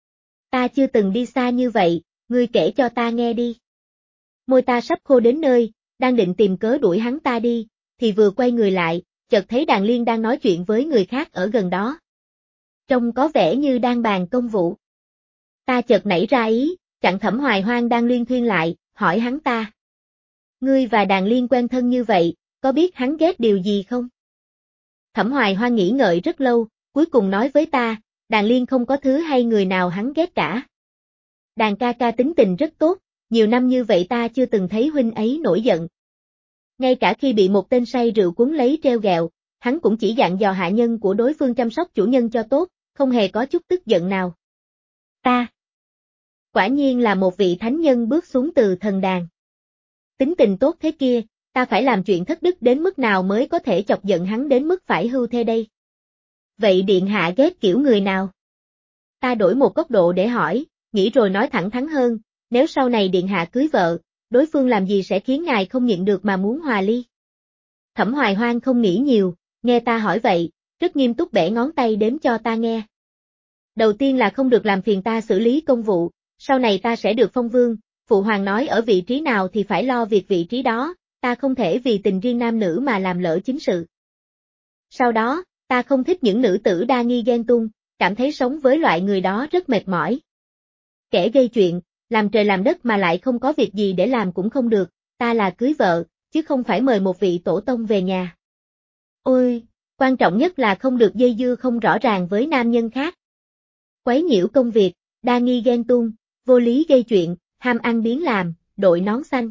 Ta chưa từng đi xa như vậy, ngươi kể cho ta nghe đi. Môi ta sắp khô đến nơi, đang định tìm cớ đuổi hắn ta đi, thì vừa quay người lại, chợt thấy đàn liên đang nói chuyện với người khác ở gần đó. Trông có vẻ như đang bàn công vụ. Ta chợt nảy ra ý, chặn Thẩm Hoài hoang đang luyên thuyên lại, hỏi hắn ta. Ngươi và đàn liên quen thân như vậy, có biết hắn ghét điều gì không? Thẩm Hoài hoang nghĩ ngợi rất lâu, cuối cùng nói với ta, đàn liên không có thứ hay người nào hắn ghét cả. Đàn ca ca tính tình rất tốt, nhiều năm như vậy ta chưa từng thấy huynh ấy nổi giận. Ngay cả khi bị một tên say rượu cuốn lấy treo gẹo, hắn cũng chỉ dặn dò hạ nhân của đối phương chăm sóc chủ nhân cho tốt, không hề có chút tức giận nào. Ta. Quả nhiên là một vị thánh nhân bước xuống từ thần đàn. Tính tình tốt thế kia, ta phải làm chuyện thất đức đến mức nào mới có thể chọc giận hắn đến mức phải hưu thê đây? Vậy điện hạ ghét kiểu người nào? Ta đổi một góc độ để hỏi, nghĩ rồi nói thẳng thắn hơn, nếu sau này điện hạ cưới vợ, đối phương làm gì sẽ khiến ngài không nhịn được mà muốn hòa ly? Thẩm Hoài Hoang không nghĩ nhiều, nghe ta hỏi vậy, rất nghiêm túc bẻ ngón tay đếm cho ta nghe. Đầu tiên là không được làm phiền ta xử lý công vụ, sau này ta sẽ được phong vương, phụ hoàng nói ở vị trí nào thì phải lo việc vị trí đó, ta không thể vì tình riêng nam nữ mà làm lỡ chính sự. Sau đó, ta không thích những nữ tử đa nghi ghen tung, cảm thấy sống với loại người đó rất mệt mỏi. Kẻ gây chuyện, làm trời làm đất mà lại không có việc gì để làm cũng không được, ta là cưới vợ, chứ không phải mời một vị tổ tông về nhà. Ôi, quan trọng nhất là không được dây dưa không rõ ràng với nam nhân khác. Quấy nhiễu công việc, đa nghi ghen tuông, vô lý gây chuyện, ham ăn biếng làm, đội nón xanh.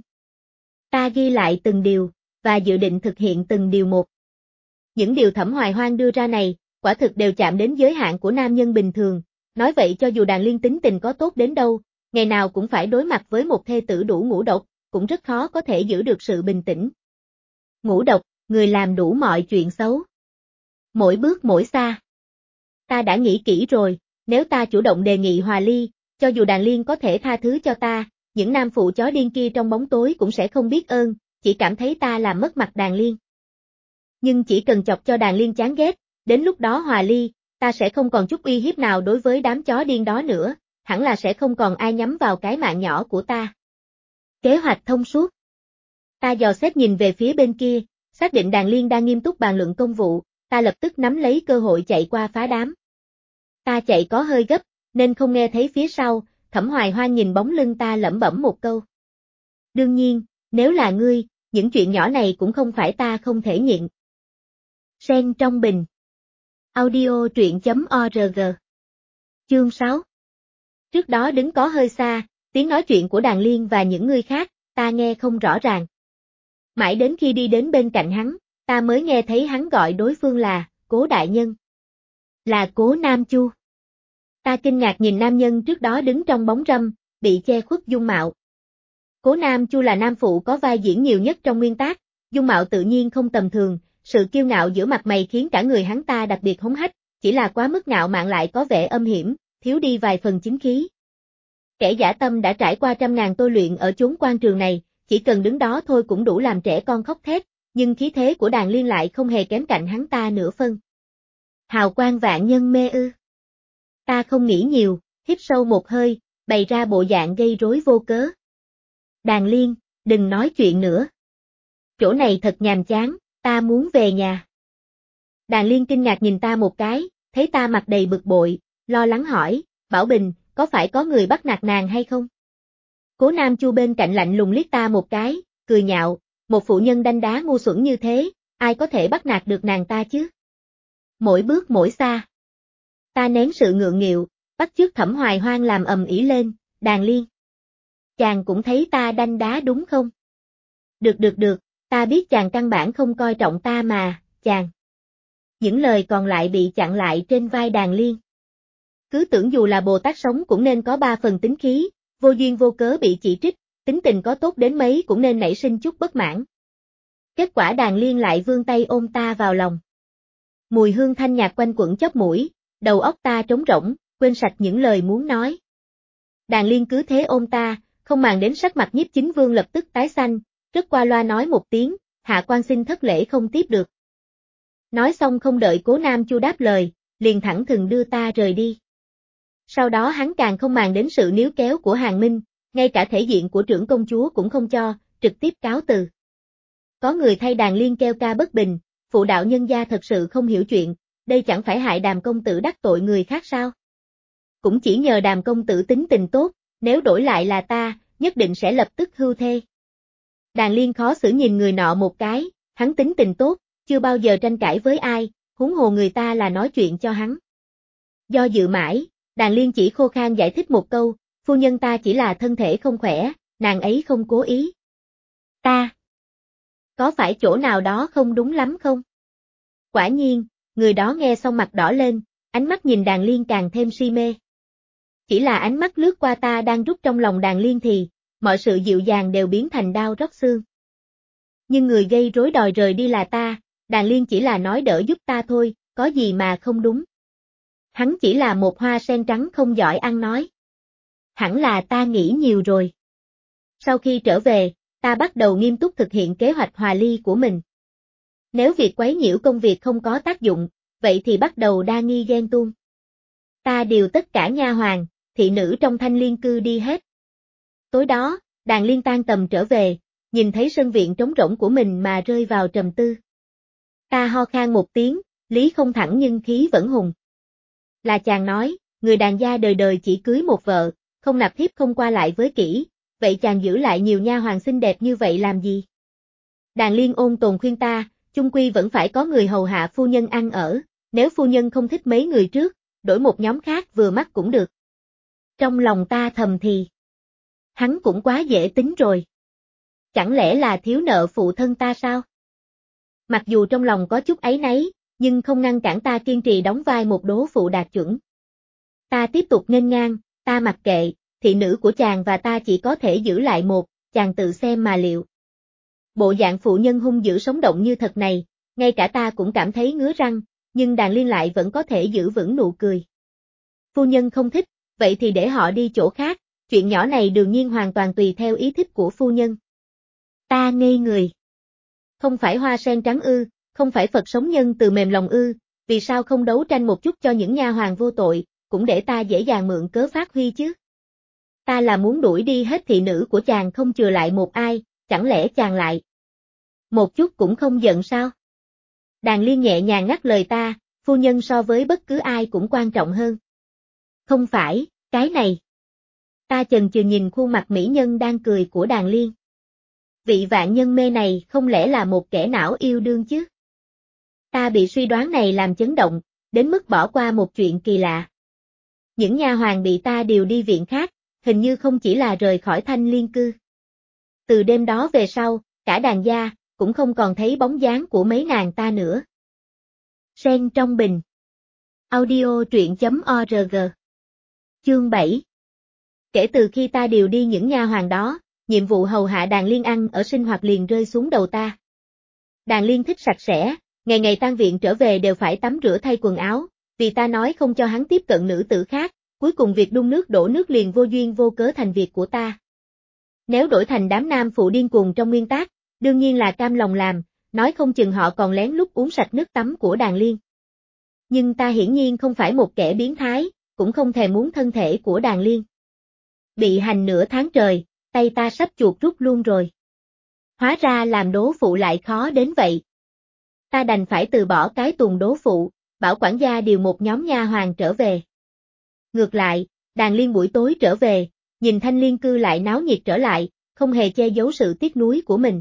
Ta ghi lại từng điều, và dự định thực hiện từng điều một. Những điều Thẩm Hoài Hoang đưa ra này, quả thực đều chạm đến giới hạn của nam nhân bình thường, nói vậy cho dù Đàn Liên tính tình có tốt đến đâu, ngày nào cũng phải đối mặt với một thê tử đủ ngũ độc, cũng rất khó có thể giữ được sự bình tĩnh. Ngũ độc, người làm đủ mọi chuyện xấu. Mỗi bước mỗi xa. Ta đã nghĩ kỹ rồi, nếu ta chủ động đề nghị hòa ly, cho dù Đàn Liên có thể tha thứ cho ta, những nam phụ chó điên kia trong bóng tối cũng sẽ không biết ơn, chỉ cảm thấy ta làm mất mặt Đàn Liên. Nhưng chỉ cần chọc cho Đàn Liên chán ghét, đến lúc đó hòa ly, ta sẽ không còn chút uy hiếp nào đối với đám chó điên đó nữa, hẳn là sẽ không còn ai nhắm vào cái mạng nhỏ của ta. Kế hoạch thông suốt. Ta dò xét nhìn về phía bên kia, xác định Đàn Liên đang nghiêm túc bàn luận công vụ, ta lập tức nắm lấy cơ hội chạy qua phá đám. Ta chạy có hơi gấp, nên không nghe thấy phía sau, Thẩm Hoài Hoang nhìn bóng lưng ta lẩm bẩm một câu. Đương nhiên, nếu là ngươi, những chuyện nhỏ này cũng không phải ta không thể nhịn. Sen trong bình. Audio truyện chấm org. Chương sáu. Trước đó đứng có hơi xa, tiếng nói chuyện của Đàn Liên và những người khác, ta nghe không rõ ràng. Mãi đến khi đi đến bên cạnh hắn, ta mới nghe thấy hắn gọi đối phương là, Cố đại nhân. Là Cố Nam Chu. Ta kinh ngạc nhìn nam nhân trước đó đứng trong bóng râm, bị che khuất dung mạo. Cố Nam Chu là nam phụ có vai diễn nhiều nhất trong nguyên tác, dung mạo tự nhiên không tầm thường, sự kiêu ngạo giữa mặt mày khiến cả người hắn ta đặc biệt hống hách, chỉ là quá mức ngạo mạn lại có vẻ âm hiểm, thiếu đi vài phần chính khí. Kẻ dã tâm đã trải qua trăm ngàn tôi luyện ở chốn quan trường này, chỉ cần đứng đó thôi cũng đủ làm trẻ con khóc thét, nhưng khí thế của Đàn Liên lại không hề kém cạnh hắn ta nửa phân. Hào quang vạn nhân mê ư. Ta không nghĩ nhiều, hít sâu một hơi, bày ra bộ dạng gây rối vô cớ. Đàn Liên, đừng nói chuyện nữa. Chỗ này thật nhàm chán, ta muốn về nhà. Đàn Liên kinh ngạc nhìn ta một cái, thấy ta mặt đầy bực bội, lo lắng hỏi, Bảo Bình, có phải có người bắt nạt nàng hay không? Cố Nam Chu bên cạnh lạnh lùng liếc ta một cái, cười nhạo, một phụ nhân đanh đá ngu xuẩn như thế, ai có thể bắt nạt được nàng ta chứ? Mỗi bước mỗi xa. Ta nén sự ngượng nghịu, bắt chước Thẩm Hoài Hoang làm ầm ĩ lên, Đàn Liên. Chàng cũng thấy ta đanh đá đúng không? Được được được, ta biết chàng căn bản không coi trọng ta mà, chàng. Những lời còn lại bị chặn lại trên vai Đàn Liên. Cứ tưởng dù là Bồ Tát sống cũng nên có ba phần tính khí, vô duyên vô cớ bị chỉ trích, tính tình có tốt đến mấy cũng nên nảy sinh chút bất mãn. Kết quả Đàn Liên lại vươn tay ôm ta vào lòng. Mùi hương thanh nhạt quanh quẩn chóp mũi, đầu óc ta trống rỗng, quên sạch những lời muốn nói. Đàn Liên cứ thế ôm ta, không màng đến sắc mặt Nhiếp Chính Vương lập tức tái xanh, rất qua loa nói một tiếng, hạ quan xin thất lễ không tiếp được. Nói xong không đợi Cố Nam Chu đáp lời, liền thẳng thừng đưa ta rời đi. Sau đó hắn càng không màng đến sự níu kéo của Hàn Minh, ngay cả thể diện của trưởng công chúa cũng không cho, trực tiếp cáo từ. Có người thay Đàn Liên kêu ca bất bình, phụ đạo nhân gia thật sự không hiểu chuyện, đây chẳng phải hại Đàm công tử đắc tội người khác sao? Cũng chỉ nhờ Đàm công tử tính tình tốt, nếu đổi lại là ta, nhất định sẽ lập tức hưu thê. Đàn Liên khó xử nhìn người nọ một cái, hắn tính tình tốt, chưa bao giờ tranh cãi với ai, huống hồ người ta là nói chuyện cho hắn. Do dự mãi, Đàn Liên chỉ khô khan giải thích một câu, phu nhân ta chỉ là thân thể không khỏe, nàng ấy không cố ý. Ta. Có phải chỗ nào đó không đúng lắm không? Quả nhiên, người đó nghe xong mặt đỏ lên, ánh mắt nhìn Đàn Liên càng thêm si mê. Chỉ là ánh mắt lướt qua ta đang rút trong lòng Đàn Liên thì, mọi sự dịu dàng đều biến thành đau róc xương. Nhưng người gây rối đòi rời đi là ta, Đàn Liên chỉ là nói đỡ giúp ta thôi, có gì mà không đúng. Hắn chỉ là một hoa sen trắng không giỏi ăn nói. Hẳn là ta nghĩ nhiều rồi. Sau khi trở về, ta bắt đầu nghiêm túc thực hiện kế hoạch hòa ly của mình. Nếu việc quấy nhiễu công việc không có tác dụng, vậy thì bắt đầu đa nghi ghen tuông. Ta điều tất cả nha hoàn, thị nữ trong Thanh Liên cư đi hết. Tối đó, Đàn Liên tan tầm trở về, nhìn thấy sân viện trống rỗng của mình mà rơi vào trầm tư. Ta ho khan một tiếng, lý không thẳng nhưng khí vẫn hùng. Là chàng nói, người đàn gia đời đời chỉ cưới một vợ, không nạp thiếp không qua lại với kỹ, vậy chàng giữ lại nhiều nha hoàn xinh đẹp như vậy làm gì? Đàn Liên ôn tồn khuyên ta, chung quy vẫn phải có người hầu hạ phu nhân ăn ở, nếu phu nhân không thích mấy người trước, đổi một nhóm khác vừa mắt cũng được. Trong lòng ta thầm thì, hắn cũng quá dễ tính rồi. Chẳng lẽ là thiếu nợ phụ thân ta sao? Mặc dù trong lòng có chút áy náy, nhưng không ngăn cản ta kiên trì đóng vai một đố phụ đạt chuẩn. Ta tiếp tục nghênh ngang, ta mặc kệ, thị nữ của chàng và ta chỉ có thể giữ lại một, chàng tự xem mà liệu. Bộ dạng phụ nhân hung dữ sống động như thật này, ngay cả ta cũng cảm thấy ngứa răng, nhưng Đàn Liên lại vẫn có thể giữ vững nụ cười. Phu nhân không thích, vậy thì để họ đi chỗ khác, chuyện nhỏ này đương nhiên hoàn toàn tùy theo ý thích của phu nhân. Ta ngây người. Không phải hoa sen trắng ư, không phải Phật sống nhân từ mềm lòng ư, vì sao không đấu tranh một chút cho những nha hoàn vô tội, cũng để ta dễ dàng mượn cớ phát huy chứ? Ta là muốn đuổi đi hết thị nữ của chàng không chừa lại một ai, chẳng lẽ chàng lại? Một chút cũng không giận sao? Đàn Liên nhẹ nhàng ngắt lời ta, phu nhân so với bất cứ ai cũng quan trọng hơn. Không phải, cái này. Ta chần chừ nhìn khuôn mặt mỹ nhân đang cười của Đàn Liên. Vị vạn nhân mê này không lẽ là một kẻ não yêu đương chứ? Ta bị suy đoán này làm chấn động, đến mức bỏ qua một chuyện kỳ lạ. Những nha hoàn bị ta điều đi viện khác, hình như không chỉ là rời khỏi Thanh Liên cư. Từ đêm đó về sau, cả Đàn gia, cũng không còn thấy bóng dáng của mấy nàng ta nữa. Sen trong bình. Audio truyện chấm org. Chương bảy. Kể từ khi ta điều đi những nha hoàn đó, nhiệm vụ hầu hạ Đàn Liên ăn ở sinh hoạt liền rơi xuống đầu ta. Đàn Liên thích sạch sẽ, ngày ngày tan viện trở về đều phải tắm rửa thay quần áo, vì ta nói không cho hắn tiếp cận nữ tử khác, cuối cùng việc đun nước đổ nước liền vô duyên vô cớ thành việc của ta. Nếu đổi thành đám nam phụ điên cuồng trong nguyên tác, đương nhiên là cam lòng làm, nói không chừng họ còn lén lút uống sạch nước tắm của Đàn Liên. Nhưng ta hiển nhiên không phải một kẻ biến thái, cũng không thèm muốn thân thể của Đàn Liên. Bị hành nửa tháng trời, tay ta sắp chuột rút luôn rồi. Hóa ra làm đố phụ lại khó đến vậy. Ta đành phải từ bỏ cái tuồng đố phụ, bảo quản gia điều một nhóm nha hoàn trở về. Ngược lại, Đàn Liên buổi tối trở về, nhìn Thanh Liên cư lại náo nhiệt trở lại, không hề che giấu sự tiếc nuối của mình.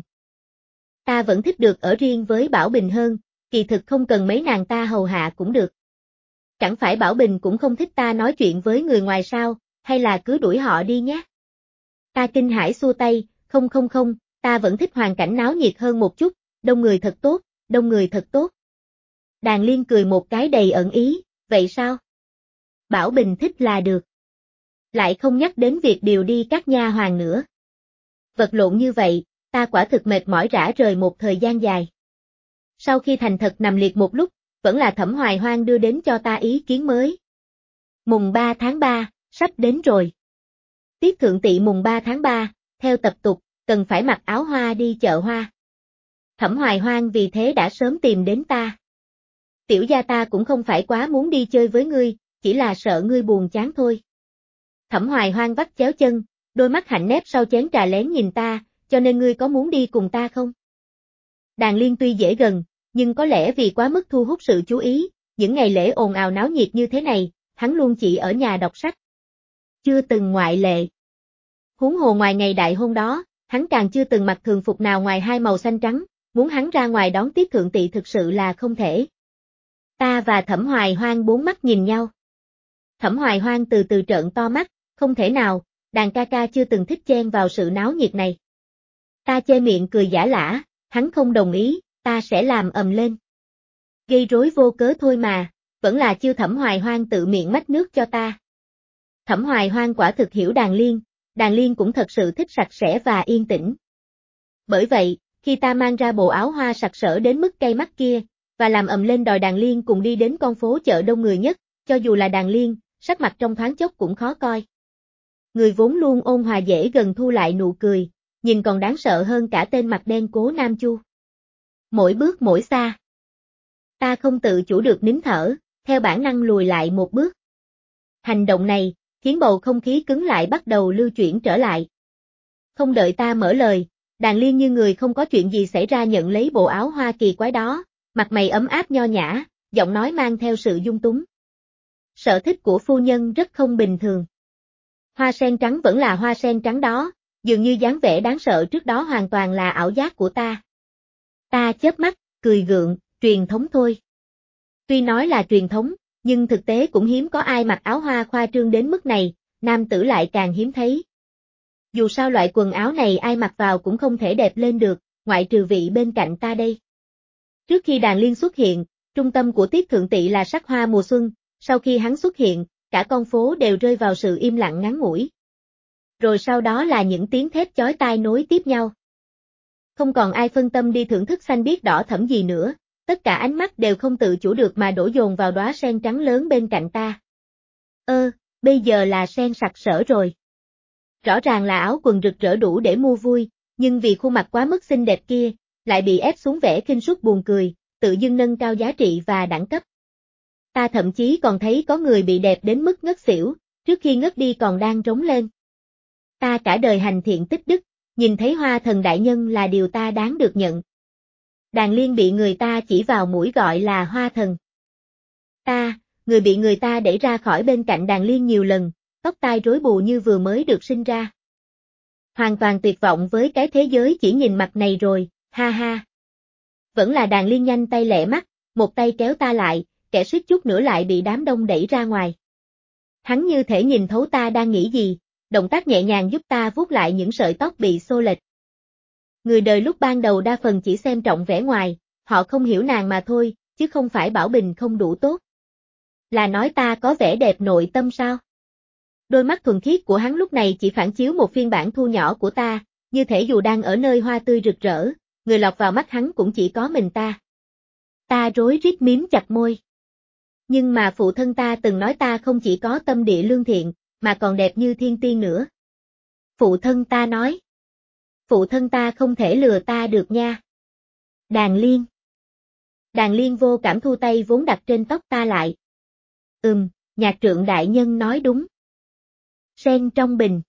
Ta vẫn thích được ở riêng với Bảo Bình hơn, kỳ thực không cần mấy nàng ta hầu hạ cũng được. Chẳng phải Bảo Bình cũng không thích ta nói chuyện với người ngoài sao, hay là cứ đuổi họ đi nhé. Ta kinh hãi xua tay, không không không, ta vẫn thích hoàn cảnh náo nhiệt hơn một chút, đông người thật tốt, đông người thật tốt. Đàn Liên cười một cái đầy ẩn ý, vậy sao? Bảo Bình thích là được. Lại không nhắc đến việc điều đi các nha hoàn nữa. Vật lộn như vậy, ta quả thực mệt mỏi rã rời một thời gian dài. Sau khi thành thật nằm liệt một lúc, vẫn là Thẩm Hoài Hoang đưa đến cho ta ý kiến mới. Mùng ba tháng ba, sắp đến rồi. Tiết thượng tỵ mùng ba tháng ba, theo tập tục, cần phải mặc áo hoa đi chợ hoa. Thẩm Hoài Hoang vì thế đã sớm tìm đến ta. Tiểu gia ta cũng không phải quá muốn đi chơi với ngươi, chỉ là sợ ngươi buồn chán thôi. Thẩm Hoài Hoang vắt chéo chân, đôi mắt hạnh nép sau chén trà lén nhìn ta, cho nên ngươi có muốn đi cùng ta không? Đàn Liên tuy dễ gần, nhưng có lẽ vì quá mức thu hút sự chú ý, những ngày lễ ồn ào náo nhiệt như thế này, hắn luôn chỉ ở nhà đọc sách. Chưa từng ngoại lệ. Huống hồ ngoài ngày đại hôn đó, hắn càng chưa từng mặc thường phục nào ngoài hai màu xanh trắng, muốn hắn ra ngoài đón tiếp thượng tỵ thực sự là không thể. Ta và Thẩm Hoài Hoang bốn mắt nhìn nhau. Thẩm Hoài Hoang từ từ trợn to mắt, không thể nào, Đàn ca ca chưa từng thích chen vào sự náo nhiệt này. Ta chê miệng cười giả lả, hắn không đồng ý, ta sẽ làm ầm lên. Gây rối vô cớ thôi mà, vẫn là chiêu Thẩm Hoài Hoang tự miệng mách nước cho ta. Thẩm Hoài Hoang quả thực hiểu Đàn Liên, Đàn Liên cũng thật sự thích sạch sẽ và yên tĩnh. Bởi vậy, khi ta mang ra bộ áo hoa sặc sỡ đến mức cay mắt kia, và làm ầm lên đòi Đàn Liên cùng đi đến con phố chợ đông người nhất, cho dù là Đàn Liên, sắc mặt trong thoáng chốc cũng khó coi. Người vốn luôn ôn hòa dễ gần thu lại nụ cười, nhìn còn đáng sợ hơn cả tên mặt đen Cố Nam Chu. Mỗi bước mỗi xa. Ta không tự chủ được nín thở, theo bản năng lùi lại một bước. Hành động này, khiến bầu không khí cứng lại bắt đầu lưu chuyển trở lại. Không đợi ta mở lời, Đàn Liên như người không có chuyện gì xảy ra nhận lấy bộ áo hoa kỳ quái đó, mặt mày ấm áp nho nhã, giọng nói mang theo sự dung túng. Sở thích của phu nhân rất không bình thường. Hoa sen trắng vẫn là hoa sen trắng đó, dường như dáng vẻ đáng sợ trước đó hoàn toàn là ảo giác của ta. Ta chớp mắt, cười gượng, truyền thống thôi. Tuy nói là truyền thống, nhưng thực tế cũng hiếm có ai mặc áo hoa khoa trương đến mức này, nam tử lại càng hiếm thấy. Dù sao loại quần áo này ai mặc vào cũng không thể đẹp lên được, ngoại trừ vị bên cạnh ta đây. Trước khi Đàn Liên xuất hiện, trung tâm của Tiết Thượng Tỵ là sắc hoa mùa xuân, sau khi hắn xuất hiện, cả con phố đều rơi vào sự im lặng ngắn ngủi. Rồi sau đó là những tiếng thét chói tai nối tiếp nhau. Không còn ai phân tâm đi thưởng thức xanh biếc đỏ thẫm gì nữa, tất cả ánh mắt đều không tự chủ được mà đổ dồn vào đóa sen trắng lớn bên cạnh ta. Ơ, bây giờ là sen sặc sỡ rồi. Rõ ràng là áo quần rực rỡ đủ để mua vui, nhưng vì khuôn mặt quá mức xinh đẹp kia, lại bị ép xuống vẻ khinh suất buồn cười, tự dưng nâng cao giá trị và đẳng cấp. Ta thậm chí còn thấy có người bị đẹp đến mức ngất xỉu, trước khi ngất đi còn đang rống lên. Ta cả đời hành thiện tích đức, nhìn thấy hoa thần đại nhân là điều ta đáng được nhận. Đàn Liên bị người ta chỉ vào mũi gọi là hoa thần. Ta, người bị người ta đẩy ra khỏi bên cạnh Đàn Liên nhiều lần, tóc tai rối bù như vừa mới được sinh ra. Hoàn toàn tuyệt vọng với cái thế giới chỉ nhìn mặt này rồi, ha ha. Vẫn là Đàn Liên nhanh tay lẹ mắt, một tay kéo ta lại, kẻ suýt chút nữa lại bị đám đông đẩy ra ngoài. Hắn như thể nhìn thấu ta đang nghĩ gì, động tác nhẹ nhàng giúp ta vuốt lại những sợi tóc bị xô lệch. Người đời lúc ban đầu đa phần chỉ xem trọng vẻ ngoài, họ không hiểu nàng mà thôi, chứ không phải Bảo Bình không đủ tốt. Là nói ta có vẻ đẹp nội tâm sao? Đôi mắt thuần khiết của hắn lúc này chỉ phản chiếu một phiên bản thu nhỏ của ta, như thể dù đang ở nơi hoa tươi rực rỡ, người lọt vào mắt hắn cũng chỉ có mình ta. Ta rối rít miếm chặt môi. Nhưng mà phụ thân ta từng nói ta không chỉ có tâm địa lương thiện, mà còn đẹp như thiên tiên nữa. Phụ thân ta nói. Phụ thân ta không thể lừa ta được nha. Đàn Liên. Đàn Liên vô cảm thu tay vốn đặt trên tóc ta lại. Ừm, nhạc trượng đại nhân nói đúng. Sen trong bình.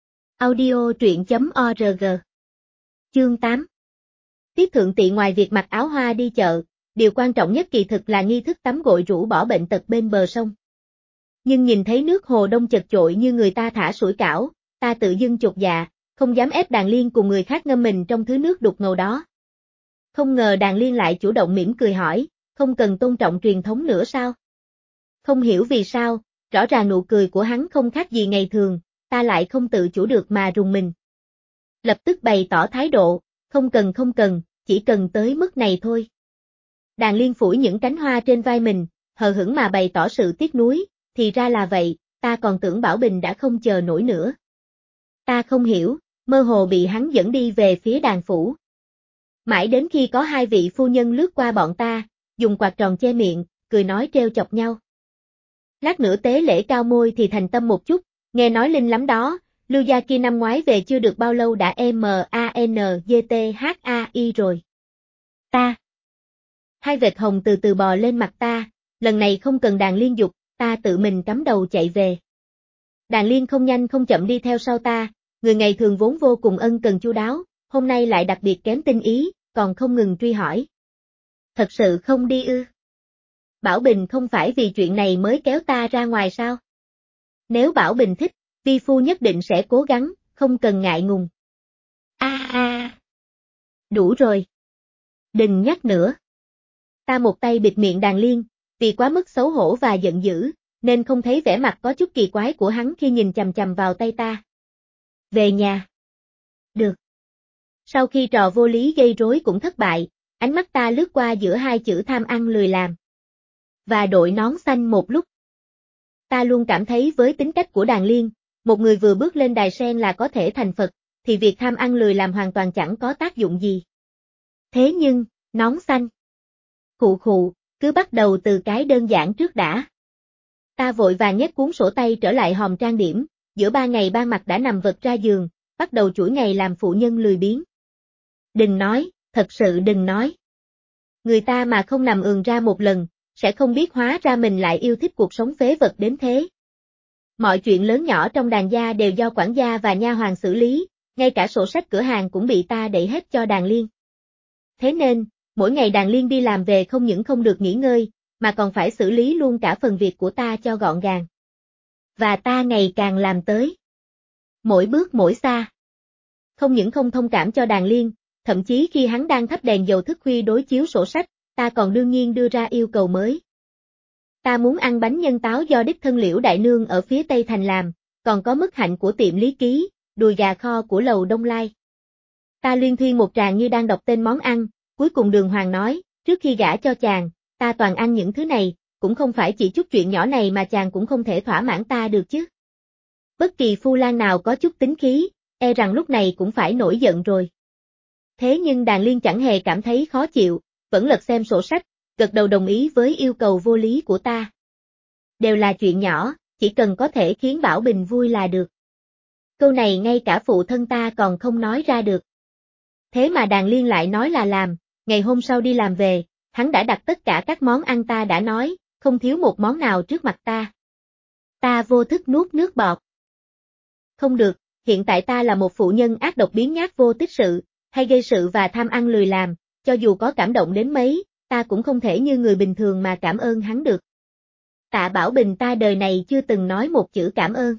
Audio truyện chấm org. Chương tám. Tiết Thượng Tỵ ngoài việc mặc áo hoa đi chợ, điều quan trọng nhất kỳ thực là nghi thức tắm gội rũ bỏ bệnh tật bên bờ sông. Nhưng nhìn thấy nước hồ đông chật chội như người ta thả sủi cảo, ta tự dưng chột dạ, không dám ép Đàn Liên cùng người khác ngâm mình trong thứ nước đục ngầu đó. Không ngờ Đàn Liên lại chủ động mỉm cười hỏi, không cần tôn trọng truyền thống nữa sao? Không hiểu vì sao, rõ ràng nụ cười của hắn không khác gì ngày thường, ta lại không tự chủ được mà rùng mình. Lập tức bày tỏ thái độ, không cần không cần, chỉ cần tới mức này thôi. Đàn Liên phủi những cánh hoa trên vai mình, hờ hững mà bày tỏ sự tiếc nuối, thì ra là vậy, ta còn tưởng Bảo Bình đã không chờ nổi nữa. Ta không hiểu, mơ hồ bị hắn dẫn đi về phía đàn phủ. Mãi đến khi có hai vị phu nhân lướt qua bọn ta, dùng quạt tròn che miệng, cười nói trêu chọc nhau. Lát nữa tế lễ cao môi thì thành tâm một chút, nghe nói linh lắm đó, Lưu gia kia năm ngoái về chưa được bao lâu đã M A N G T H A I rồi. Ta. Hai vệt hồng từ từ bò lên mặt ta, lần này không cần Đàn Liên dục, ta tự mình cắm đầu chạy về. Đàn Liên không nhanh không chậm đi theo sau ta, người ngày thường vốn vô cùng ân cần chu đáo, hôm nay lại đặc biệt kém tinh ý, còn không ngừng truy hỏi. Thật sự không đi ư? Bảo Bình không phải vì chuyện này mới kéo ta ra ngoài sao? Nếu Bảo Bình thích, vi phu nhất định sẽ cố gắng, không cần ngại ngùng. A a. Đủ rồi. Đừng nhắc nữa. Ta một tay bịt miệng Đàn Liên, vì quá mức xấu hổ và giận dữ, nên không thấy vẻ mặt có chút kỳ quái của hắn khi nhìn chằm chằm vào tay ta. Về nhà. Được. Sau khi trò vô lý gây rối cũng thất bại, ánh mắt ta lướt qua giữa hai chữ tham ăn lười làm. Và đội nón xanh một lúc. Ta luôn cảm thấy với tính cách của Đàn Liên, một người vừa bước lên đài sen là có thể thành Phật, thì việc tham ăn lười làm hoàn toàn chẳng có tác dụng gì. Thế nhưng, nón xanh. Khụ khụ, cứ bắt đầu từ cái đơn giản trước đã. Ta vội vàng nhét cuốn sổ tay trở lại hòm trang điểm, giữa ba ngày ba mặt đã nằm vật ra giường, bắt đầu chuỗi ngày làm phụ nhân lười biếng. Đừng nói, thật sự đừng nói. Người ta mà không nằm ườn ra một lần, sẽ không biết hóa ra mình lại yêu thích cuộc sống phế vật đến thế. Mọi chuyện lớn nhỏ trong Đàn gia đều do quản gia và nha hoàn xử lý, ngay cả sổ sách cửa hàng cũng bị ta đẩy hết cho Đàn Liên. Thế nên, mỗi ngày Đàn Liên đi làm về không những không được nghỉ ngơi, mà còn phải xử lý luôn cả phần việc của ta cho gọn gàng. Và ta ngày càng làm tới. Mỗi bước mỗi xa. Không những không thông cảm cho Đàn Liên, thậm chí khi hắn đang thắp đèn dầu thức khuya đối chiếu sổ sách, ta còn đương nhiên đưa ra yêu cầu mới. Ta muốn ăn bánh nhân táo do đích thân Liễu Đại Nương ở phía Tây Thành làm, còn có mứt hạnh của tiệm Lý Ký, đùi gà kho của lầu Đông Lai. Ta liên thuyên một tràng như đang đọc tên món ăn, cuối cùng Đường Hoàng nói, trước khi gả cho chàng, ta toàn ăn những thứ này, cũng không phải chỉ chút chuyện nhỏ này mà chàng cũng không thể thỏa mãn ta được chứ. Bất kỳ phu lang nào có chút tính khí, e rằng lúc này cũng phải nổi giận rồi. Thế nhưng Đàn Liên chẳng hề cảm thấy khó chịu, vẫn lật xem sổ sách, gật đầu đồng ý với yêu cầu vô lý của ta. Đều là chuyện nhỏ, chỉ cần có thể khiến Bảo Bình vui là được. Câu này ngay cả phụ thân ta còn không nói ra được. Thế mà Đàn Liên lại nói là làm, ngày hôm sau đi làm về, hắn đã đặt tất cả các món ăn ta đã nói, không thiếu một món nào trước mặt ta. Ta vô thức nuốt nước bọt. Không được, hiện tại ta là một phụ nhân ác độc biến nhát vô tích sự, hay gây sự và tham ăn lười làm, cho dù có cảm động đến mấy, ta cũng không thể như người bình thường mà cảm ơn hắn được. Tạ Bảo Bình ta đời này chưa từng nói một chữ cảm ơn.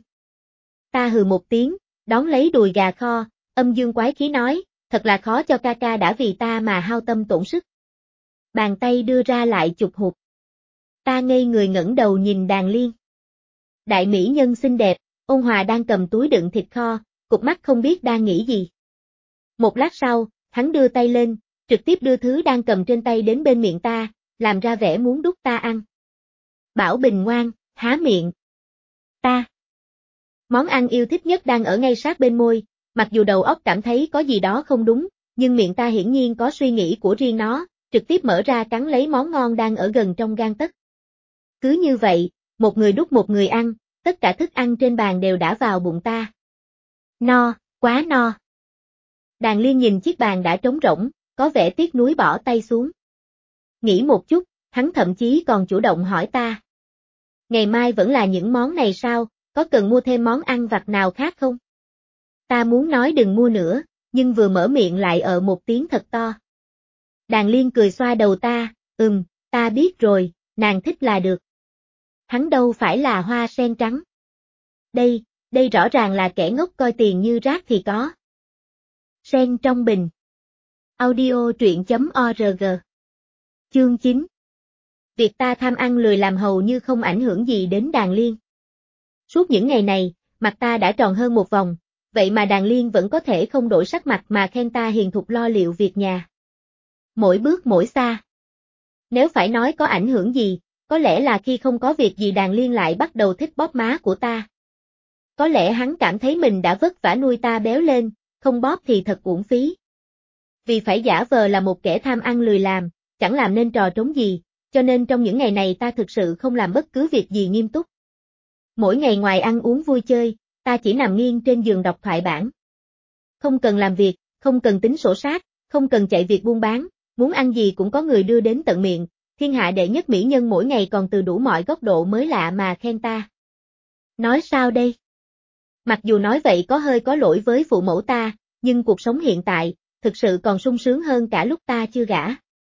Ta hừ một tiếng, đón lấy đùi gà kho, âm dương quái khí nói, thật là khó cho ca ca đã vì ta mà hao tâm tổn sức. Bàn tay đưa ra lại chụp hụt. Ta ngây người ngẩng đầu nhìn Đàn Liên. Đại mỹ nhân xinh đẹp, ôn hòa đang cầm túi đựng thịt kho, cụp mắt không biết đang nghĩ gì. Một lát sau, hắn đưa tay lên, trực tiếp đưa thứ đang cầm trên tay đến bên miệng ta, làm ra vẻ muốn đút ta ăn. Bảo Bình ngoan, há miệng. Ta. Món ăn yêu thích nhất đang ở ngay sát bên môi, mặc dù đầu óc cảm thấy có gì đó không đúng, nhưng miệng ta hiển nhiên có suy nghĩ của riêng nó, trực tiếp mở ra cắn lấy món ngon đang ở gần trong gang tấc. Cứ như vậy, một người đút một người ăn, tất cả thức ăn trên bàn đều đã vào bụng ta. No, quá no. Đàn Liên nhìn chiếc bàn đã trống rỗng, có vẻ tiếc nuối bỏ tay xuống. Nghĩ một chút, hắn thậm chí còn chủ động hỏi ta. Ngày mai vẫn là những món này sao, có cần mua thêm món ăn vặt nào khác không? Ta muốn nói đừng mua nữa, nhưng vừa mở miệng lại ở một tiếng thật to. Đàn Liên cười xoa đầu ta, ừm, ta biết rồi, nàng thích là được. Hắn đâu phải là hoa sen trắng. Đây, đây rõ ràng là kẻ ngốc coi tiền như rác thì có. Sen trong bình. Audio truyện chấm org. Chương chín. Việc ta tham ăn lười làm hầu như không ảnh hưởng gì đến Đàn Liên. Suốt những ngày này, mặt ta đã tròn hơn một vòng, vậy mà Đàn Liên vẫn có thể không đổi sắc mặt mà khen ta hiền thục lo liệu việc nhà. Mỗi bước mỗi xa. Nếu phải nói có ảnh hưởng gì, có lẽ là khi không có việc gì Đàn Liên lại bắt đầu thích bóp má của ta. Có lẽ hắn cảm thấy mình đã vất vả nuôi ta béo lên, không bóp thì thật uổng phí. Vì phải giả vờ là một kẻ tham ăn lười làm, chẳng làm nên trò trống gì, cho nên trong những ngày này ta thực sự không làm bất cứ việc gì nghiêm túc. Mỗi ngày ngoài ăn uống vui chơi, ta chỉ nằm nghiêng trên giường đọc thoại bản. Không cần làm việc, không cần tính sổ sách, không cần chạy việc buôn bán, muốn ăn gì cũng có người đưa đến tận miệng, thiên hạ đệ nhất mỹ nhân mỗi ngày còn từ đủ mọi góc độ mới lạ mà khen ta. Nói sao đây? Mặc dù nói vậy có hơi có lỗi với phụ mẫu ta, nhưng cuộc sống hiện tại, thực sự còn sung sướng hơn cả lúc ta chưa gả.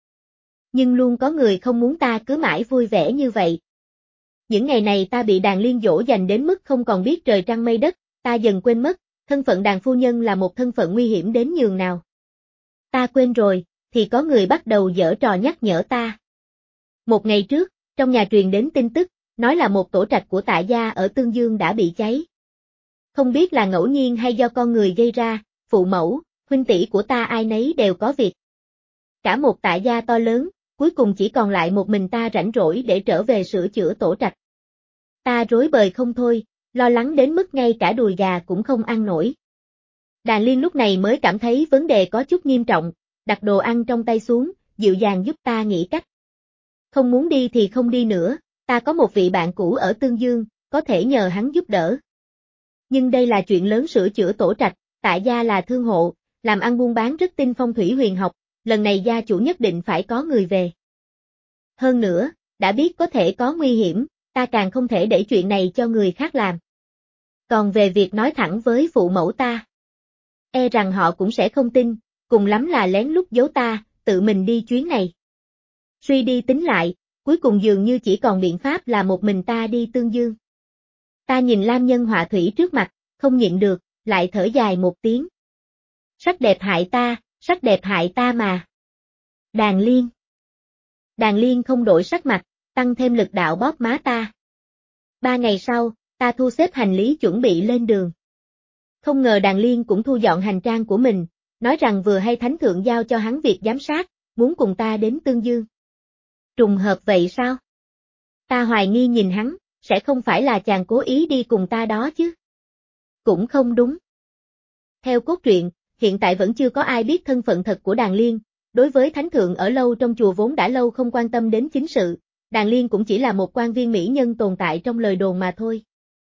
Nhưng luôn có người không muốn ta cứ mãi vui vẻ như vậy. Những ngày này ta bị Đàn Liên dỗ dành đến mức không còn biết trời trăng mây đất, ta dần quên mất, thân phận đàn phu nhân là một thân phận nguy hiểm đến nhường nào. Ta quên rồi, thì có người bắt đầu giở trò nhắc nhở ta. Một ngày trước, trong nhà truyền đến tin tức, nói là một tổ trạch của Tạ gia ở Tương Dương đã bị cháy. Không biết là ngẫu nhiên hay do con người gây ra, phụ mẫu, huynh tỷ của ta ai nấy đều có việc. Cả một Tạ gia to lớn, cuối cùng chỉ còn lại một mình ta rảnh rỗi để trở về sửa chữa tổ trạch. Ta rối bời không thôi, lo lắng đến mức ngay cả đùi gà cũng không ăn nổi. Đàn Liên lúc này mới cảm thấy vấn đề có chút nghiêm trọng, đặt đồ ăn trong tay xuống, dịu dàng giúp ta nghĩ cách. Không muốn đi thì không đi nữa, ta có một vị bạn cũ ở Tương Dương, có thể nhờ hắn giúp đỡ. Nhưng đây là chuyện lớn sửa chữa tổ trạch, Tạ gia là thương hộ, làm ăn buôn bán rất tinh phong thủy huyền học, lần này gia chủ nhất định phải có người về. Hơn nữa, đã biết có thể có nguy hiểm, ta càng không thể để chuyện này cho người khác làm. Còn về việc nói thẳng với phụ mẫu ta, e rằng họ cũng sẽ không tin, cùng lắm là lén lút giấu ta, tự mình đi chuyến này. Suy đi tính lại, cuối cùng dường như chỉ còn biện pháp là một mình ta đi Tương Dương. Ta nhìn lam nhân họa thủy trước mặt, không nhịn được, lại thở dài một tiếng. Sắc đẹp hại ta, sắc đẹp hại ta mà. Đàn Liên. Đàn Liên không đổi sắc mặt, tăng thêm lực đạo bóp má ta. Ba ngày sau, ta thu xếp hành lý chuẩn bị lên đường. Không ngờ Đàn Liên cũng thu dọn hành trang của mình, nói rằng vừa hay thánh thượng giao cho hắn việc giám sát, muốn cùng ta đến Tương Dương. Trùng hợp vậy sao? Ta hoài nghi nhìn hắn, sẽ không phải là chàng cố ý đi cùng ta đó chứ? Cũng không đúng. Theo cốt truyện, hiện tại vẫn chưa có ai biết thân phận thật của Đàn Liên, đối với thánh thượng ở lâu trong chùa vốn đã lâu không quan tâm đến chính sự, Đàn Liên cũng chỉ là một quan viên mỹ nhân tồn tại trong lời đồn mà thôi.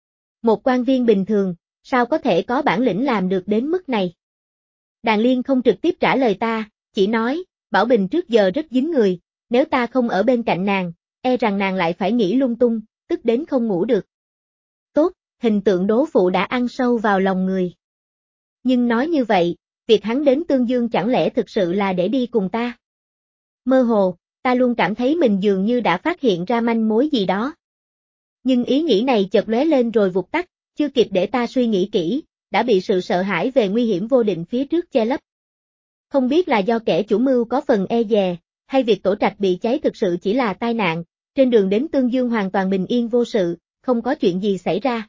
Một quan viên bình thường, sao có thể có bản lĩnh làm được đến mức này? Đàn Liên không trực tiếp trả lời ta, chỉ nói, Bảo Bình trước giờ rất dính người, nếu ta không ở bên cạnh nàng, e rằng nàng lại phải nghĩ lung tung, tức đến không ngủ được. Tốt, hình tượng đố phụ đã ăn sâu vào lòng người. Nhưng nói như vậy, việc hắn đến Tương Dương chẳng lẽ thực sự là để đi cùng ta? Mơ hồ, ta luôn cảm thấy mình dường như đã phát hiện ra manh mối gì đó. Nhưng ý nghĩ này chợt lóe lên rồi vụt tắt, chưa kịp để ta suy nghĩ kỹ, đã bị sự sợ hãi về nguy hiểm vô định phía trước che lấp. Không biết là do kẻ chủ mưu có phần e dè, hay việc tổ trạch bị cháy thực sự chỉ là tai nạn, trên đường đến Tương Dương hoàn toàn bình yên vô sự, không có chuyện gì xảy ra.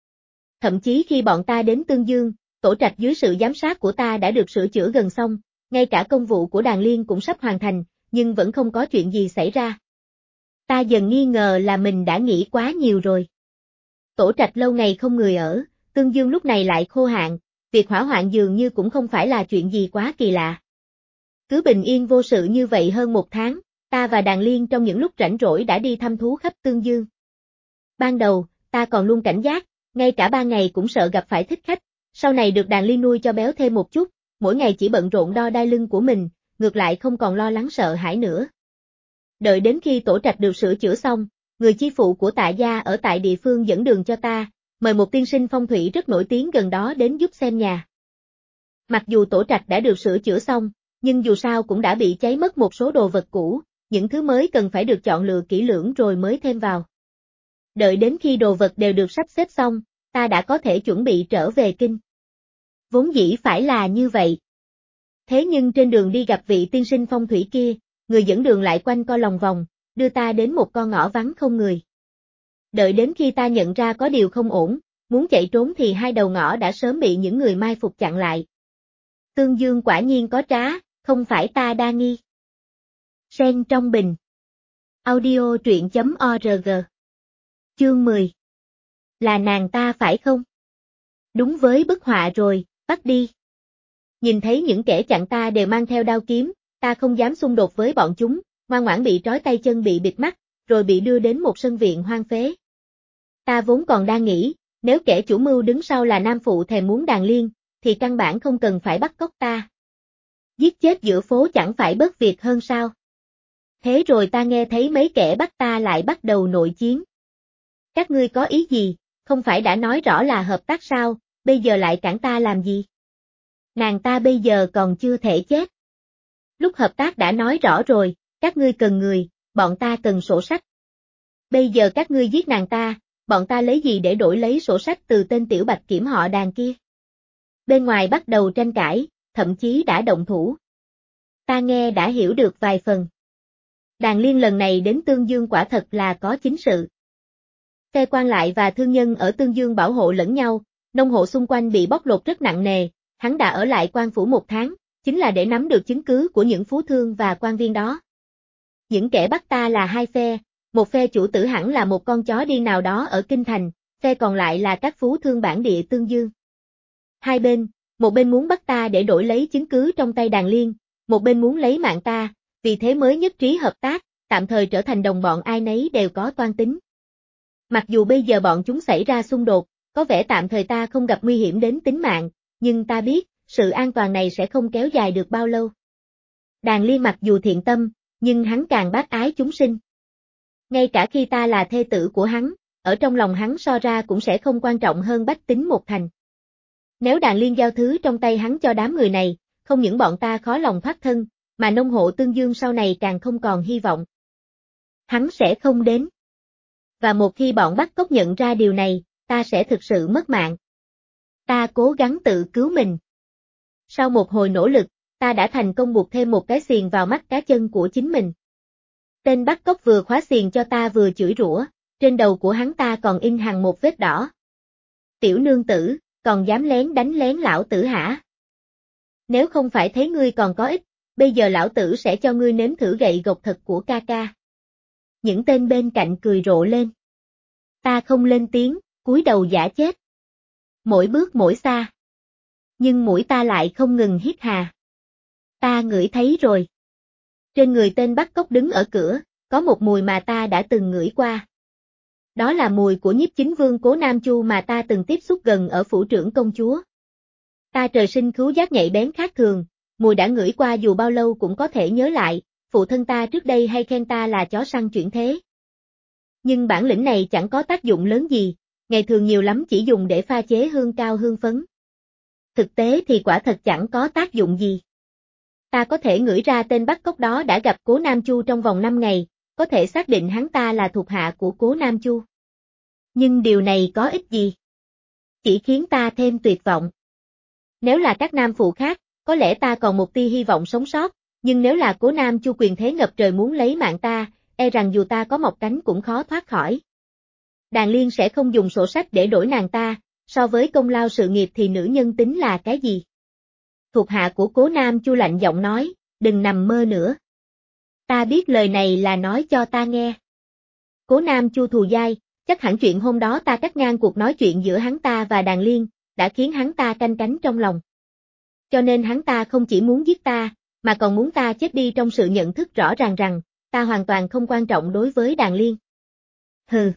Thậm chí khi bọn ta đến Tương Dương, tổ trạch dưới sự giám sát của ta đã được sửa chữa gần xong, ngay cả công vụ của Đàn Liên cũng sắp hoàn thành, nhưng vẫn không có chuyện gì xảy ra. Ta dần nghi ngờ là mình đã nghĩ quá nhiều rồi. Tổ trạch lâu ngày không người ở, Tương Dương lúc này lại khô hạn, việc hỏa hoạn dường như cũng không phải là chuyện gì quá kỳ lạ. Cứ bình yên vô sự như vậy hơn một tháng, ta và Đàn Liên trong những lúc rảnh rỗi đã đi thăm thú khắp Tương Dương. Ban đầu, ta còn luôn cảnh giác, ngay cả ba ngày cũng sợ gặp phải thích khách, sau này được Đàn Liên nuôi cho béo thêm một chút, mỗi ngày chỉ bận rộn đo đai lưng của mình, ngược lại không còn lo lắng sợ hãi nữa. Đợi đến khi tổ trạch được sửa chữa xong, người chi phụ của Tạ gia ở tại địa phương dẫn đường cho ta, mời một tiên sinh phong thủy rất nổi tiếng gần đó đến giúp xem nhà. Mặc dù tổ trạch đã được sửa chữa xong, nhưng dù sao cũng đã bị cháy mất một số đồ vật cũ, những thứ mới cần phải được chọn lựa kỹ lưỡng rồi mới thêm vào. Đợi đến khi đồ vật đều được sắp xếp xong, ta đã có thể chuẩn bị trở về kinh. Vốn dĩ phải là như vậy. Thế nhưng trên đường đi gặp vị tiên sinh phong thủy kia, người dẫn đường lại quanh co lòng vòng, đưa ta đến một con ngõ vắng không người. Đợi đến khi ta nhận ra có điều không ổn, muốn chạy trốn thì hai đầu ngõ đã sớm bị những người mai phục chặn lại. Tương Dương quả nhiên có trá, không phải ta đa nghi. Sen trong bình. Audio truyện chấm org. Chương mười. Là nàng ta phải không? Đúng với bức họa rồi, bắt đi. Nhìn thấy những kẻ chặn ta đều mang theo đao kiếm, ta không dám xung đột với bọn chúng, ngoan ngoãn bị trói tay chân bị bịt mắt, rồi bị đưa đến một sân viện hoang phế. Ta vốn còn đang nghĩ, nếu kẻ chủ mưu đứng sau là nam phụ thèm muốn Đàn Liên, thì căn bản không cần phải bắt cóc ta. Giết chết giữa phố chẳng phải bớt việc hơn sao? Thế rồi ta nghe thấy mấy kẻ bắt ta lại bắt đầu nội chiến. Các ngươi có ý gì, không phải đã nói rõ là hợp tác sao, bây giờ lại cản ta làm gì? Nàng ta bây giờ còn chưa thể chết. Lúc hợp tác đã nói rõ rồi, các ngươi cần người, bọn ta cần sổ sách. Bây giờ các ngươi giết nàng ta, bọn ta lấy gì để đổi lấy sổ sách từ tên tiểu bạch kiểm họ Đàn kia? Bên ngoài bắt đầu tranh cãi, thậm chí đã động thủ. Ta nghe đã hiểu được vài phần. Đàn Liên lần này đến Tương Dương quả thật là có chính sự. Phe quan lại và thương nhân ở Tương Dương bảo hộ lẫn nhau, nông hộ xung quanh bị bóc lột rất nặng nề, hắn đã ở lại quan phủ một tháng, chính là để nắm được chứng cứ của những phú thương và quan viên đó. Những kẻ bắt ta là hai phe, một phe chủ tử hẳn là một con chó điên nào đó ở kinh thành, phe còn lại là các phú thương bản địa tương dương. Hai bên, một bên muốn bắt ta để đổi lấy chứng cứ trong tay Đàn Liên, một bên muốn lấy mạng ta, vì thế mới nhất trí hợp tác, tạm thời trở thành đồng bọn, ai nấy đều có toan tính. Mặc dù bây giờ bọn chúng xảy ra xung đột, có vẻ tạm thời ta không gặp nguy hiểm đến tính mạng, nhưng ta biết, sự an toàn này sẽ không kéo dài được bao lâu. Đàn Liên mặc dù thiện tâm, nhưng hắn càng bác ái chúng sinh. Ngay cả khi ta là thê tử của hắn, ở trong lòng hắn so ra cũng sẽ không quan trọng hơn bách tính một thành. Nếu Đàn Liên giao thứ trong tay hắn cho đám người này, không những bọn ta khó lòng thoát thân, mà nông hộ Tương Dương sau này càng không còn hy vọng. Hắn sẽ không đến. Và một khi bọn bắt cóc nhận ra điều này, ta sẽ thực sự mất mạng. Ta cố gắng tự cứu mình. Sau một hồi nỗ lực, ta đã thành công buộc thêm một cái xiềng vào mắt cá chân của chính mình. Tên bắt cóc vừa khóa xiềng cho ta vừa chửi rủa, trên đầu của hắn ta còn in hằn một vết đỏ. Tiểu nương tử, còn dám lén đánh lén lão tử hả? Nếu không phải thấy ngươi còn có ích, bây giờ lão tử sẽ cho ngươi nếm thử gậy gộc thật của ca ca. Những tên bên cạnh cười rộ lên. Ta không lên tiếng, cúi đầu giả chết. Mỗi bước mỗi xa. Nhưng mũi ta lại không ngừng hít hà. Ta ngửi thấy rồi. Trên người tên bắt cóc đứng ở cửa, có một mùi mà ta đã từng ngửi qua. Đó là mùi của nhiếp chính vương Cố Nam Chu mà ta từng tiếp xúc gần ở phủ trưởng công chúa. Ta trời sinh khứu giác nhạy bén khác thường, mùi đã ngửi qua dù bao lâu cũng có thể nhớ lại, phụ thân ta trước đây hay khen ta là chó săn chuyển thế. Nhưng bản lĩnh này chẳng có tác dụng lớn gì, ngày thường nhiều lắm chỉ dùng để pha chế hương cao hương phấn. Thực tế thì quả thật chẳng có tác dụng gì. Ta có thể ngửi ra tên bắt cóc đó đã gặp Cố Nam Chu trong vòng năm ngày, có thể xác định hắn ta là thuộc hạ của Cố Nam Chu. Nhưng điều này có ích gì? Chỉ khiến ta thêm tuyệt vọng. Nếu là các nam phụ khác, có lẽ ta còn một tia hy vọng sống sót, nhưng nếu là Cố Nam Chu quyền thế ngập trời muốn lấy mạng ta, e rằng dù ta có mọc cánh cũng khó thoát khỏi. Đàn Liên sẽ không dùng sổ sách để đổi nàng ta, so với công lao sự nghiệp thì nữ nhân tính là cái gì? Thuộc hạ của Cố Nam Chu lạnh giọng nói, đừng nằm mơ nữa. Ta biết lời này là nói cho ta nghe. Cố Nam Chu thù dai, chắc hẳn chuyện hôm đó ta cắt ngang cuộc nói chuyện giữa hắn ta và Đàn Liên, đã khiến hắn ta canh cánh trong lòng. Cho nên hắn ta không chỉ muốn giết ta, mà còn muốn ta chết đi trong sự nhận thức rõ ràng rằng, ta hoàn toàn không quan trọng đối với Đàn Liên. Hừ.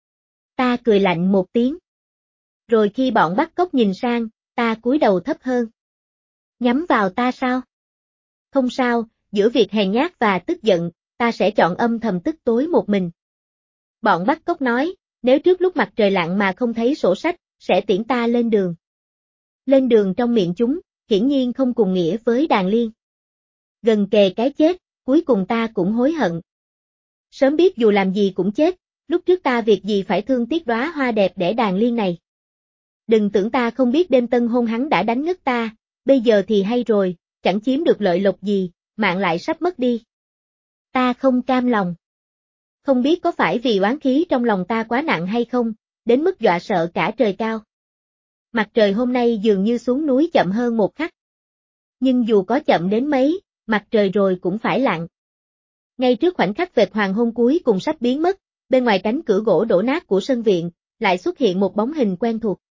Ta cười lạnh một tiếng. Rồi khi bọn bắt cóc nhìn sang, ta cúi đầu thấp hơn. Nhắm vào ta sao? Không sao, giữa việc hèn nhát và tức giận, ta sẽ chọn âm thầm tức tối một mình. Bọn bắt cóc nói, nếu trước lúc mặt trời lặn mà không thấy sổ sách, sẽ tiễn ta lên đường. Lên đường trong miệng chúng, hiển nhiên không cùng nghĩa với Đàn Liên. Gần kề cái chết, cuối cùng ta cũng hối hận. Sớm biết dù làm gì cũng chết, lúc trước ta việc gì phải thương tiếc đóa hoa đẹp để Đàn Liên này. Đừng tưởng ta không biết đêm tân hôn hắn đã đánh ngất ta, bây giờ thì hay rồi, chẳng chiếm được lợi lộc gì, mạng lại sắp mất đi. Ta không cam lòng. Không biết có phải vì oán khí trong lòng ta quá nặng hay không, đến mức dọa sợ cả trời cao. Mặt trời hôm nay dường như xuống núi chậm hơn một khắc. Nhưng dù có chậm đến mấy, mặt trời rồi cũng phải lặn. Ngay trước khoảnh khắc vệt hoàng hôn cuối cùng sắp biến mất, bên ngoài cánh cửa gỗ đổ nát của sân viện, lại xuất hiện một bóng hình quen thuộc.